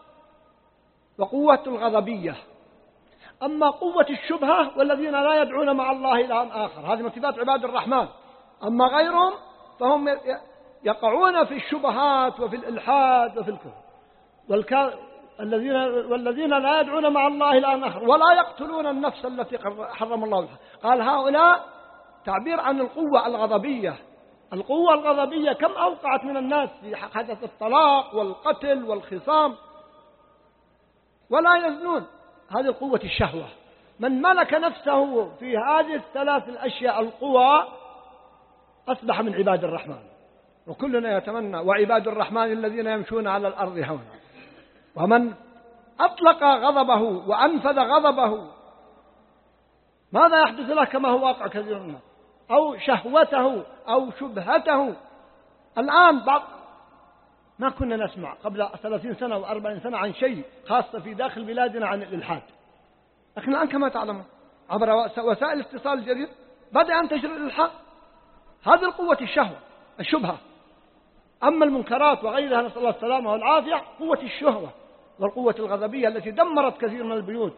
وقوة الغضبية. أما قوة الشبهة والذين لا يدعون مع الله إلها آخر، هذه من صفات عباد الرحمن. أما غيرهم فهم يقعون في الشبهات وفي الإلحاد وفي الكفر. والكا... الذين والذين لا يدعون مع الله إلها آخر ولا يقتلون النفس التي حرم الله بها. قال هؤلاء تعبير عن القوة الغضبية. القوة الغضبية كم أوقعت من الناس في حدث الطلاق والقتل والخصام. ولا يزنون، هذه قوة الشهوة. من ملك نفسه في هذه الثلاث الأشياء القوى أصبح من عباد الرحمن. وكلنا يتمنى وعباد الرحمن الذين يمشون على الأرض هونا. ومن أطلق غضبه وأنفذ غضبه ماذا يحدث له كما هو واقع كثير منه؟ أو شهوته أو شبهته. الآن بعض ما كنا نسمع قبل ثلاثين سنة وأربعين سنة عن شيء خاصة في داخل بلادنا عن الإلحاد، لكن الآن كما تعلمون عبر وسائل الاتصال الجديد بدأ ينتشر الإلحاد. هذه القوة الشهوة الشبهة. أما المنكرات وغيرها نسأل الله السلامة والعافية قوة الشهوة والقوة الغضبية التي دمرت كثير من البيوت.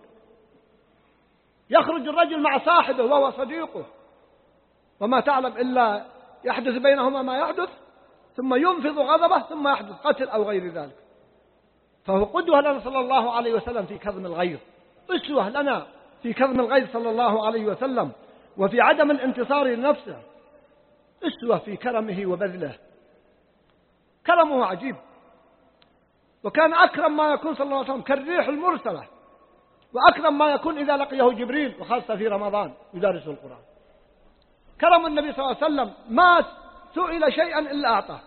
يخرج الرجل مع صاحبه وهو صديقه وما تعلم إلا يحدث بينهما ما يحدث، ثم ينفض غضبه ثم يحدث قتل أو غير ذلك. فهو قدوة لنا صلى الله عليه وسلم في كظم الغيظ، أسوة لنا في كظم الغيظ صلى الله عليه وسلم، وفي عدم الانتصار لنفسه، أسوة في كرمه وبذله. كرمه عجيب، وكان أكرم ما يكون صلى الله عليه وسلم كالريح المرسلة، وأكرم ما يكون إذا لقيه جبريل، وخاصة في رمضان يدارسه القرآن. كرم النبي صلى الله عليه وسلم ما سئل شيئا إلا أعطاه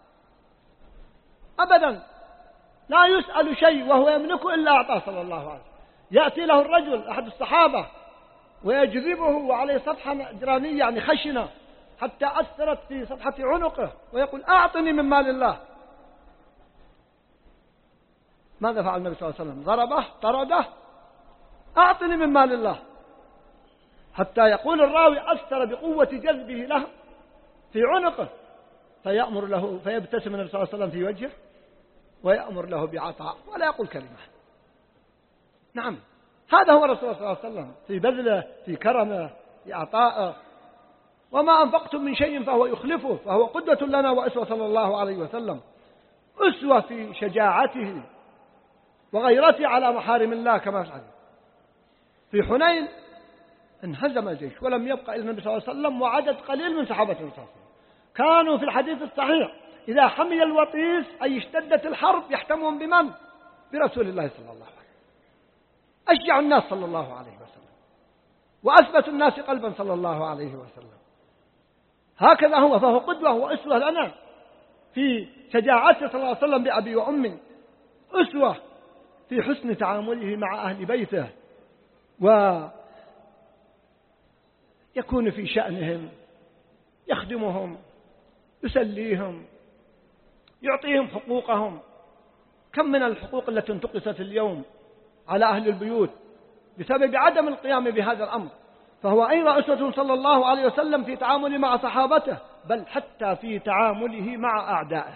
أبدا، لا يسأل شيء وهو يملكه إلا أعطاه صلى الله عليه وسلم. يأتي له الرجل أحد الصحابة ويجذبه وعليه صفحة جرانية يعني خشنة حتى أثرت في صفحة عنقه، ويقول أعطني من مال الله. ماذا فعل النبي صلى الله عليه وسلم؟ ضربه طرده، أعطني من مال الله، حتى يقول الراوي أثر بقوة جذبه له في عنقه، فيأمر له فيبتسم النبي صلى الله عليه وسلم في وجهه ويأمر له بعطاء ولا يقول كلمة. نعم، هذا هو رسول الله صلى الله عليه وسلم في بذله، في كرمه، في عطائه. وما أنفقتم من شيء فهو يخلفه، فهو قدوة لنا وأسوة صلى الله عليه وسلم، أسوة في شجاعته وغيرته على محارم الله. كما في الحديث في حنين انهزم الجيش ولم يبقى إلا النبي صلى الله عليه وسلم وعدد قليل من صحابة النبي صلى الله عليه وسلم. كانوا في الحديث الصحيح إذا حمي الوطيس أي اشتدت الحرب يحتمون بمن؟ برسول الله صلى الله عليه وسلم. أشجع الناس صلى الله عليه وسلم، وأثبت الناس قلبا صلى الله عليه وسلم. هكذا هو، فهو قدوة وأسوة لنا. في شجاعته صلى الله عليه وسلم بأبي وأمي، أسوة في حسن تعامله مع أهل بيته، ويكون في شأنهم، يخدمهم، يسليهم، يعطيهم حقوقهم. كم من الحقوق التي انتقصت اليوم على أهل البيوت بسبب عدم القيام بهذا الأمر. فهو أيضا أسوة صلى الله عليه وسلم في تعامله مع صحابته، بل حتى في تعامله مع أعدائه،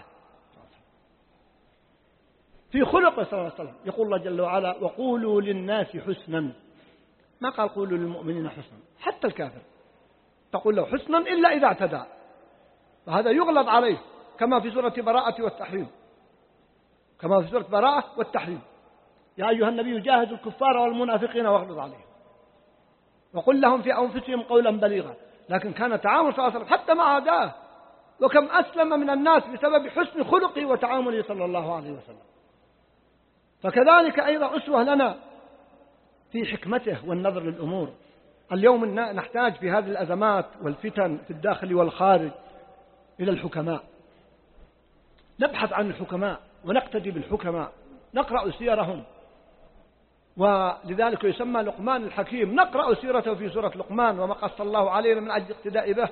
في خلقه صلى الله عليه وسلم. يقول الله جل وعلا: وقولوا للناس حسنا. ما قال قولوا للمؤمنين حسنا، حتى الكافر تقول له حسنا إلا إذا اعتدى، فهذا يغلظ عليه، كما في سورة براءة والتحريم، كما في سورة براءة والتحريم: يا أيها النبي جاهد الكفار والمنافقين واغلظ عليهم وقل لهم في أنفسهم قولا بليغا. لكن كان تعامل صلى الله عليه وسلم حتى مع أعدائه، وكم أسلم من الناس بسبب حسن خلقه وتعامله صلى الله عليه وسلم. فكذلك أيضا أسوة لنا في حكمته والنظر للأمور. اليوم نحتاج في هذه الأزمات والفتن في الداخل والخارج إلى الحكماء، نبحث عن الحكماء ونقتدي بالحكماء، نقرأ سيرهم. ولذلك يسمى لقمان الحكيم، نقرأ سيرته في سورة لقمان وما قص الله علينا من أجل اقتداء به،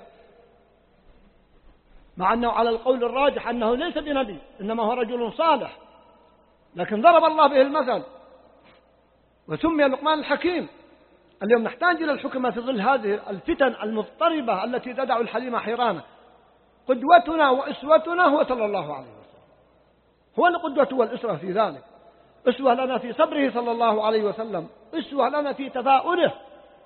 مع أنه على القول الراجح أنه ليس بنبي، إنما هو رجل صالح، لكن ضرب الله به المثل وسمي لقمان الحكيم. اليوم نحتاج إلى الحكمة في ظل هذه الفتن المضطربة التي تدع الحليم حيرانه. قدوتنا وأسوتنا هو صلى الله عليه وسلم، هو القدوة والأسوة في ذلك. أسوة لنا في صبره صلى الله عليه وسلم، أسوة لنا في تفاؤله،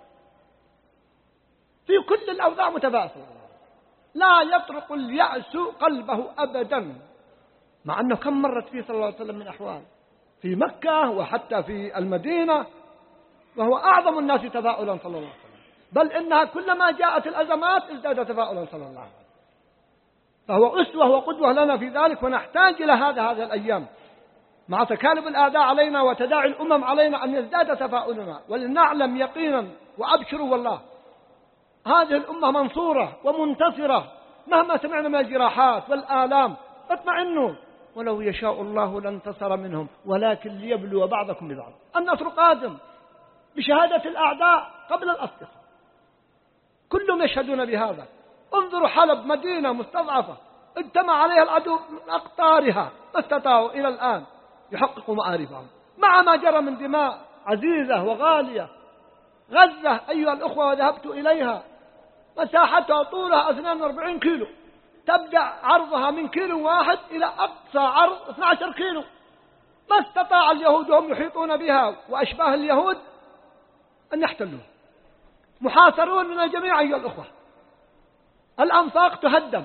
في كل الأوضاع متفائل، لا يطرق اليأس قلبه أبدا، مع أنه كم مرت فيه صلى الله عليه وسلم من أحوال في مكة وحتى في المدينة، وهو أعظم الناس تفاؤلا صلى الله عليه وسلم، بل إنها كلما جاءت الأزمات ازداد تفاؤلا صلى الله عليه وسلم. فهو أسوة وقدوة لنا في ذلك، ونحتاج إلى هذا هذه الأيام مع تكالب الأعداء علينا وتداعي الأمم علينا أن يزداد تفاؤلنا، ولنعلم يقينا وأبشروا والله هذه الأمة منصورة ومنتصرة مهما سمعنا من الجراحات والآلام. اطمئنوا، ولو يشاء الله لانتصر منهم ولكن ليبلو بعضكم ببعض. النصر قادم بشهادة الأعداء قبل الأصدقاء، كلهم يشهدون بهذا. انظروا حلب، مدينة مستضعفة اجتمع عليها العدو من أقطارها، ما استطاعوا إلى الآن يحققوا مآربهم مع ما جرى من دماء عزيزة وغالية. غزة أيها الأخوة وذهبت إليها، مساحتها طولها اثنين وأربعين كيلو، تبدأ عرضها من كيلو واحد إلى أقصى عرض اثني عشر كيلو. ما استطاع اليهود وهم يحيطون بها وأشباه اليهود أن يحتلوها، محاصرون من الجميع أيها الأخوة. الأنفاق تهدم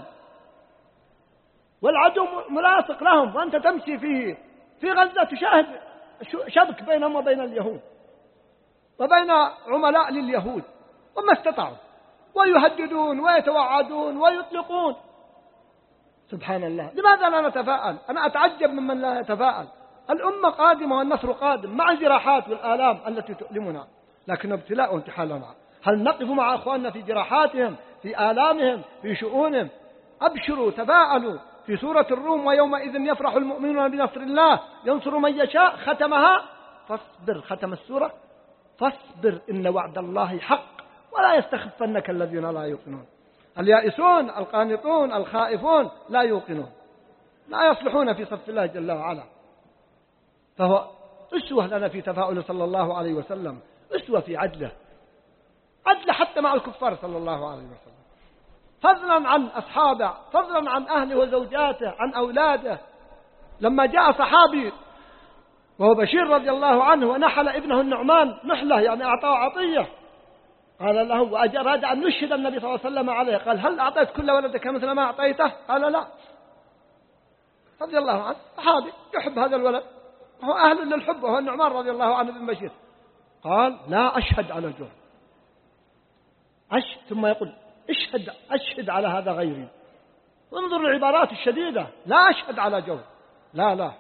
والعدو ملاصق لهم، وأنت تمشي في في غزة تشاهد شبك بينهم وبين اليهود وبين عملاء لليهود، وما استطاعوا، ويهددون ويتوعدون ويطلقون. سبحان الله، لماذا لا نتفاءل؟ أنا أتعجب ممن لا يتفاءل. الأمة قادمة والنصر قادم مع الجراحات والآلام التي تؤلمنا، لكن ابتلاء وامتحان لنا. هل نقف مع أخواننا في جراحاتهم، في آلامهم، في شؤونهم؟ أبشروا، تفاءلوا. في سورة الروم: ويومئذ يفرح المؤمنون بنصر الله ينصر من يشاء، ختمها فاصبر، ختم السورة فاصبر إن وعد الله حق ولا يستخفنك الذين لا يوقنون. اليائسون القانطون الخائفون لا يوقنون، لا يصلحون في صف الله جل وعلا. فهو أسوة لنا في تفاؤل صلى الله عليه وسلم، أسوة في عدله، عدل حتى مع الكفار صلى الله عليه وسلم، فضلا عن أصحابه، فضلا عن أهله وزوجاته، عن أولاده. لما جاء صحابي وهو بشير رضي الله عنه ونحل ابنه النعمان نحلة، يعني أعطاه عطية، قال له وأراد أن نشهد النبي صلى الله عليه وسلم عليه، قال: هل أعطيت كل ولدك مثل ما أعطيته؟ قال: لا. رضي الله عنه صحابي يحب هذا الولد، هو أهل للحب، وهو النعمان رضي الله عنه بن بشير. قال: لا أشهد على الجور، أشهد، ثم يقول: اشهد أشهد على هذا غيري. انظر العبارات الشديدة، لا أشهد على جور، لا لا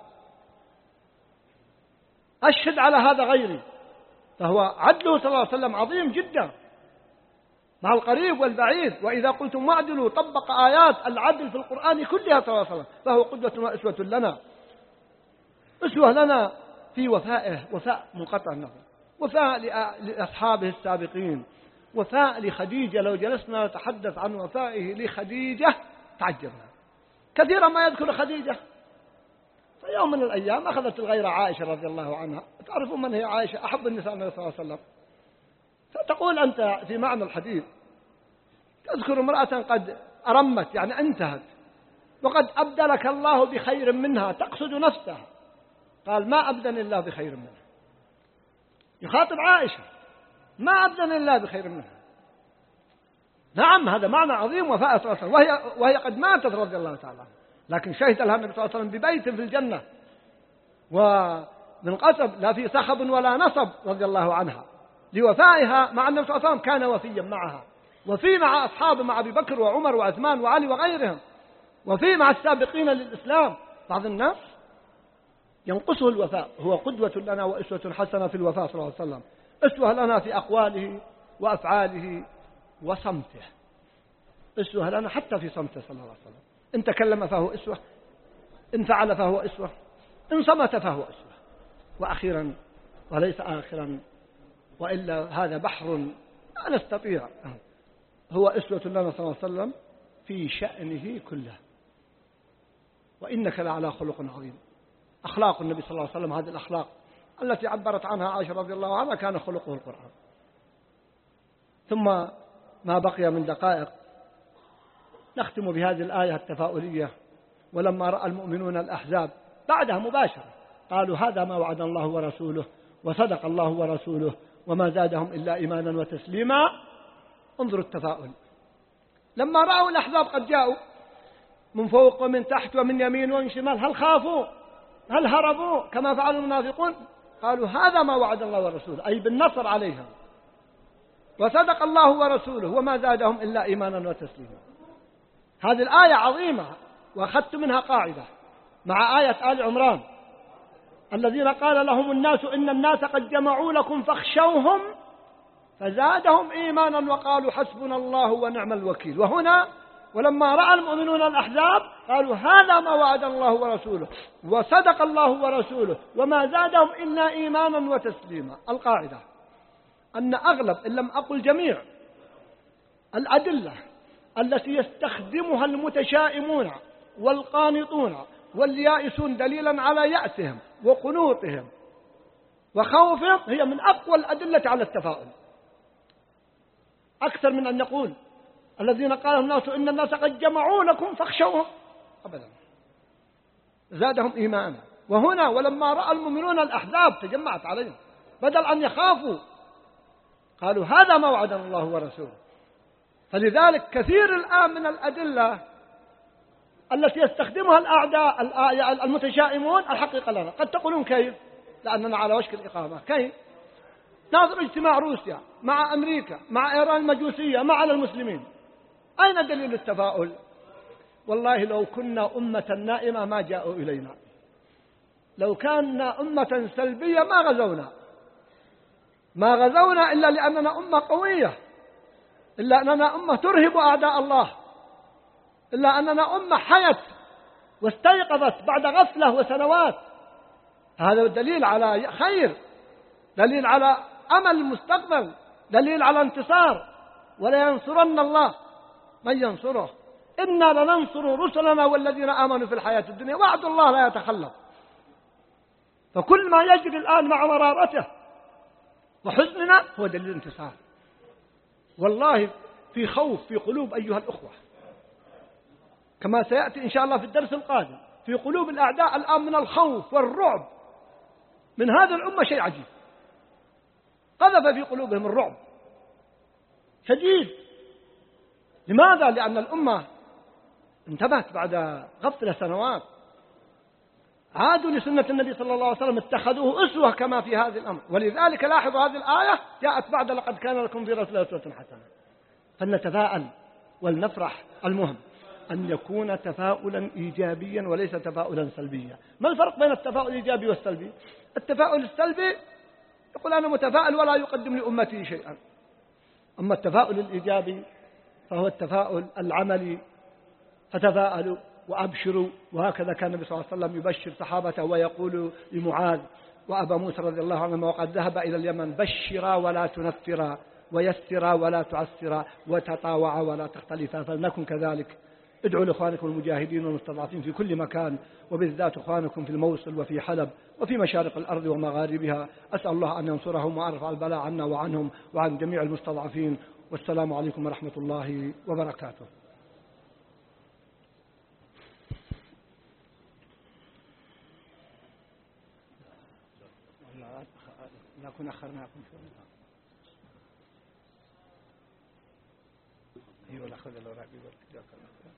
أشهد على هذا غيري. فهو عدله صلى الله عليه وسلم عظيم جدا، مع القريب والبعيد. وإذا قلتم واعدلوا طبق آيات العدل في القرآن كلها صلى الله عليه وسلم، فهو قدوة وأسوة لنا. أسوة لنا في وفائه، وفاء منقطع النظر، وفاء لأصحابه السابقين، وفاء لخديجة. لو جلسنا نتحدث عن وفائه لخديجة تعجبنا. كثيرا ما يذكر خديجة. في يوم من الأيام أخذت الغيرة عائشة رضي الله عنها. تعرفون من هي عائشة؟ أحب النساء النبي صلى الله عليه وسلم. فتقول أنت في معنى الحديث، تذكر امرأة قد أرمت يعني انتهت، وقد أبدلك الله بخير منها، تقصد نفسها. قال ما أبدني الله بخير منها. يخاطب عائشة، ما أبدني الله بخير منها. نعم هذا معنى عظيم وفاء صلى الله عليه وسلم، وهي, وهي قد ماتت رضي الله تعالى عنها، لكن شهد لها النبي صلى الله عليه وسلم ببيت في الجنة ومن قصب لا في صخب ولا نصب رضي الله عنها، لوفائها مع النبي صلى الله عليه وسلم. كان وفيا معها، وفي مع أصحابه، مع أبي بكر وعمر وعثمان وعلي وغيرهم، وفي مع السابقين للإسلام. بعض الناس ينقصه الوفاء. هو قدوة لنا وأسوة حسنة في الوفاء صلى الله عليه وسلم. أسوة لنا في أقواله وأفعاله وصمته. أسوة لنا حتى في صمته صلى الله عليه وسلم. إن تكلم فهو أسوة، إن فعل فهو أسوة، إن صمت فهو أسوة. وأخيرا وليس آخرا، وإلا هذا بحر لا نستطيع، هو أسوة لنا صلى الله عليه وسلم في شأنه كله. وإنك لعلى خلق عظيم. أخلاق النبي صلى الله عليه وسلم، هذه الأخلاق التي عبرت عنها عائشة رضي الله عنها، كان خلقه القرآن. ثم ما بقي من دقائق نختم بهذه الآية التفاؤلية. ولما رأى المؤمنون الأحزاب، بعدها مباشرة قالوا هذا ما وعد الله ورسوله وصدق الله ورسوله وما زادهم إلا إيمانا وتسليما. انظروا التفاؤل. لما رأوا الأحزاب قد جاءوا من فوق ومن تحت ومن يمين ومن شمال، هل خافوا؟ هل هربوا كما فعل المنافقون؟ قالوا هذا ما وعد الله ورسوله، أي بالنصر عليهم، وصدق الله ورسوله وما زادهم إلا إيمانا وتسليما. هذه الآية عظيمة، وأخذت منها قاعدة مع آية آل عمران: الذين قال لهم الناس إن الناس قد جمعوا لكم فاخشوهم فزادهم إيمانا وقالوا حسبنا الله ونعم الوكيل. وهنا ولما رأى المؤمنون الأحزاب قالوا هذا ما وعد الله ورسوله وصدق الله ورسوله وما زادهم إلا إيمانا وتسليما. القاعدة أن أغلب إن لم أقل جميع الأدلة التي يستخدمها المتشائمون والقانطون واليائسون دليلا على يأسهم وقنوطهم وخوفهم هي من أقوى الأدلة على التفاؤل، أكثر من أن نقول الذين قال الناس إن الناس قد جمعوا لكم فاخشوهم. أبدا، زادهم إيمانا. وهنا ولما رأى المؤمنون الأحزاب تجمعت عليهم، بدل أن يخافوا قالوا هذا ما وعدنا الله ورسوله. فلذلك كثير الآن من الأدلة التي يستخدمها الأعداء المتشائمون الحقيقة لنا. قد تقولون كيف؟ لأننا على وشك الإقامة. كيف؟ ناظر اجتماع روسيا مع أمريكا مع إيران المجوسية مع المسلمين، أين دليل التفاؤل؟ والله لو كنا أمة نائمة ما جاءوا إلينا، لو كنا أمة سلبية ما غزونا ما غزونا إلا لأننا أمة قوية، إلا أننا أمة ترهب أعداء الله، إلا أننا أمة حيت واستيقظت بعد غفلة وسنوات. هذا دليل على خير، دليل على أمل المستقبل، دليل على انتصار. ولا ينصرن الله من ينصره، إنا لننصر رسلنا والذين آمنوا في الحياة الدنيا، وعد الله لا يتخلف. فكل ما يجري الآن مع مرارته وحزننا هو دليل الانتصار. والله في خوف في قلوب أيها الأخوة، كما سيأتي إن شاء الله في الدرس القادم، في قلوب الأعداء الآن من الخوف والرعب من هذه الأمة شيء عجيب. قذف في قلوبهم الرعب شديد. لماذا؟ لأن الأمة انتبهت بعد غفلة سنوات، عادوا لسنة النبي صلى الله عليه وسلم، اتخذوه أسوة كما في هذه الأمر. ولذلك لاحظوا هذه الآية جاءت بعد لقد كان لكم في رسول الله أسوة حسنة. فلنتفاءل ولنفرح. المهم أن يكون تفاؤلا إيجابيا وليس تفاؤلا سلبيا. ما الفرق بين التفاؤل الإيجابي والسلبي؟ التفاؤل السلبي يقول أنا متفائل ولا يقدم لأمتي شيئا، أما التفاؤل الإيجابي فهو التفاؤل العملي، فتفاءلوا وأبشروا. وهكذا كان النبي صلى الله عليه وسلم يبشر صحابته ويقول لمعاذ وأبا موسى رضي الله عنهما وقد ذهب إلى اليمن: بشرا ولا تنفرا، ويسرا ولا تعسرا، وتطاوعا ولا تختلفا. فلنكن كذلك. ادعوا لإخوانكم المجاهدين والمستضعفين في كل مكان، وبالذات إخوانكم في الموصل وفي حلب وفي مشارق الأرض ومغاربها. أسأل الله أن ينصرهم وأرفع البلاء عنا وعنهم وعن جميع المستضعفين. والسلام عليكم ورحمة الله وبركاته. نكون أخرناكم شوي. أيوة الأخذ الأوراق يقول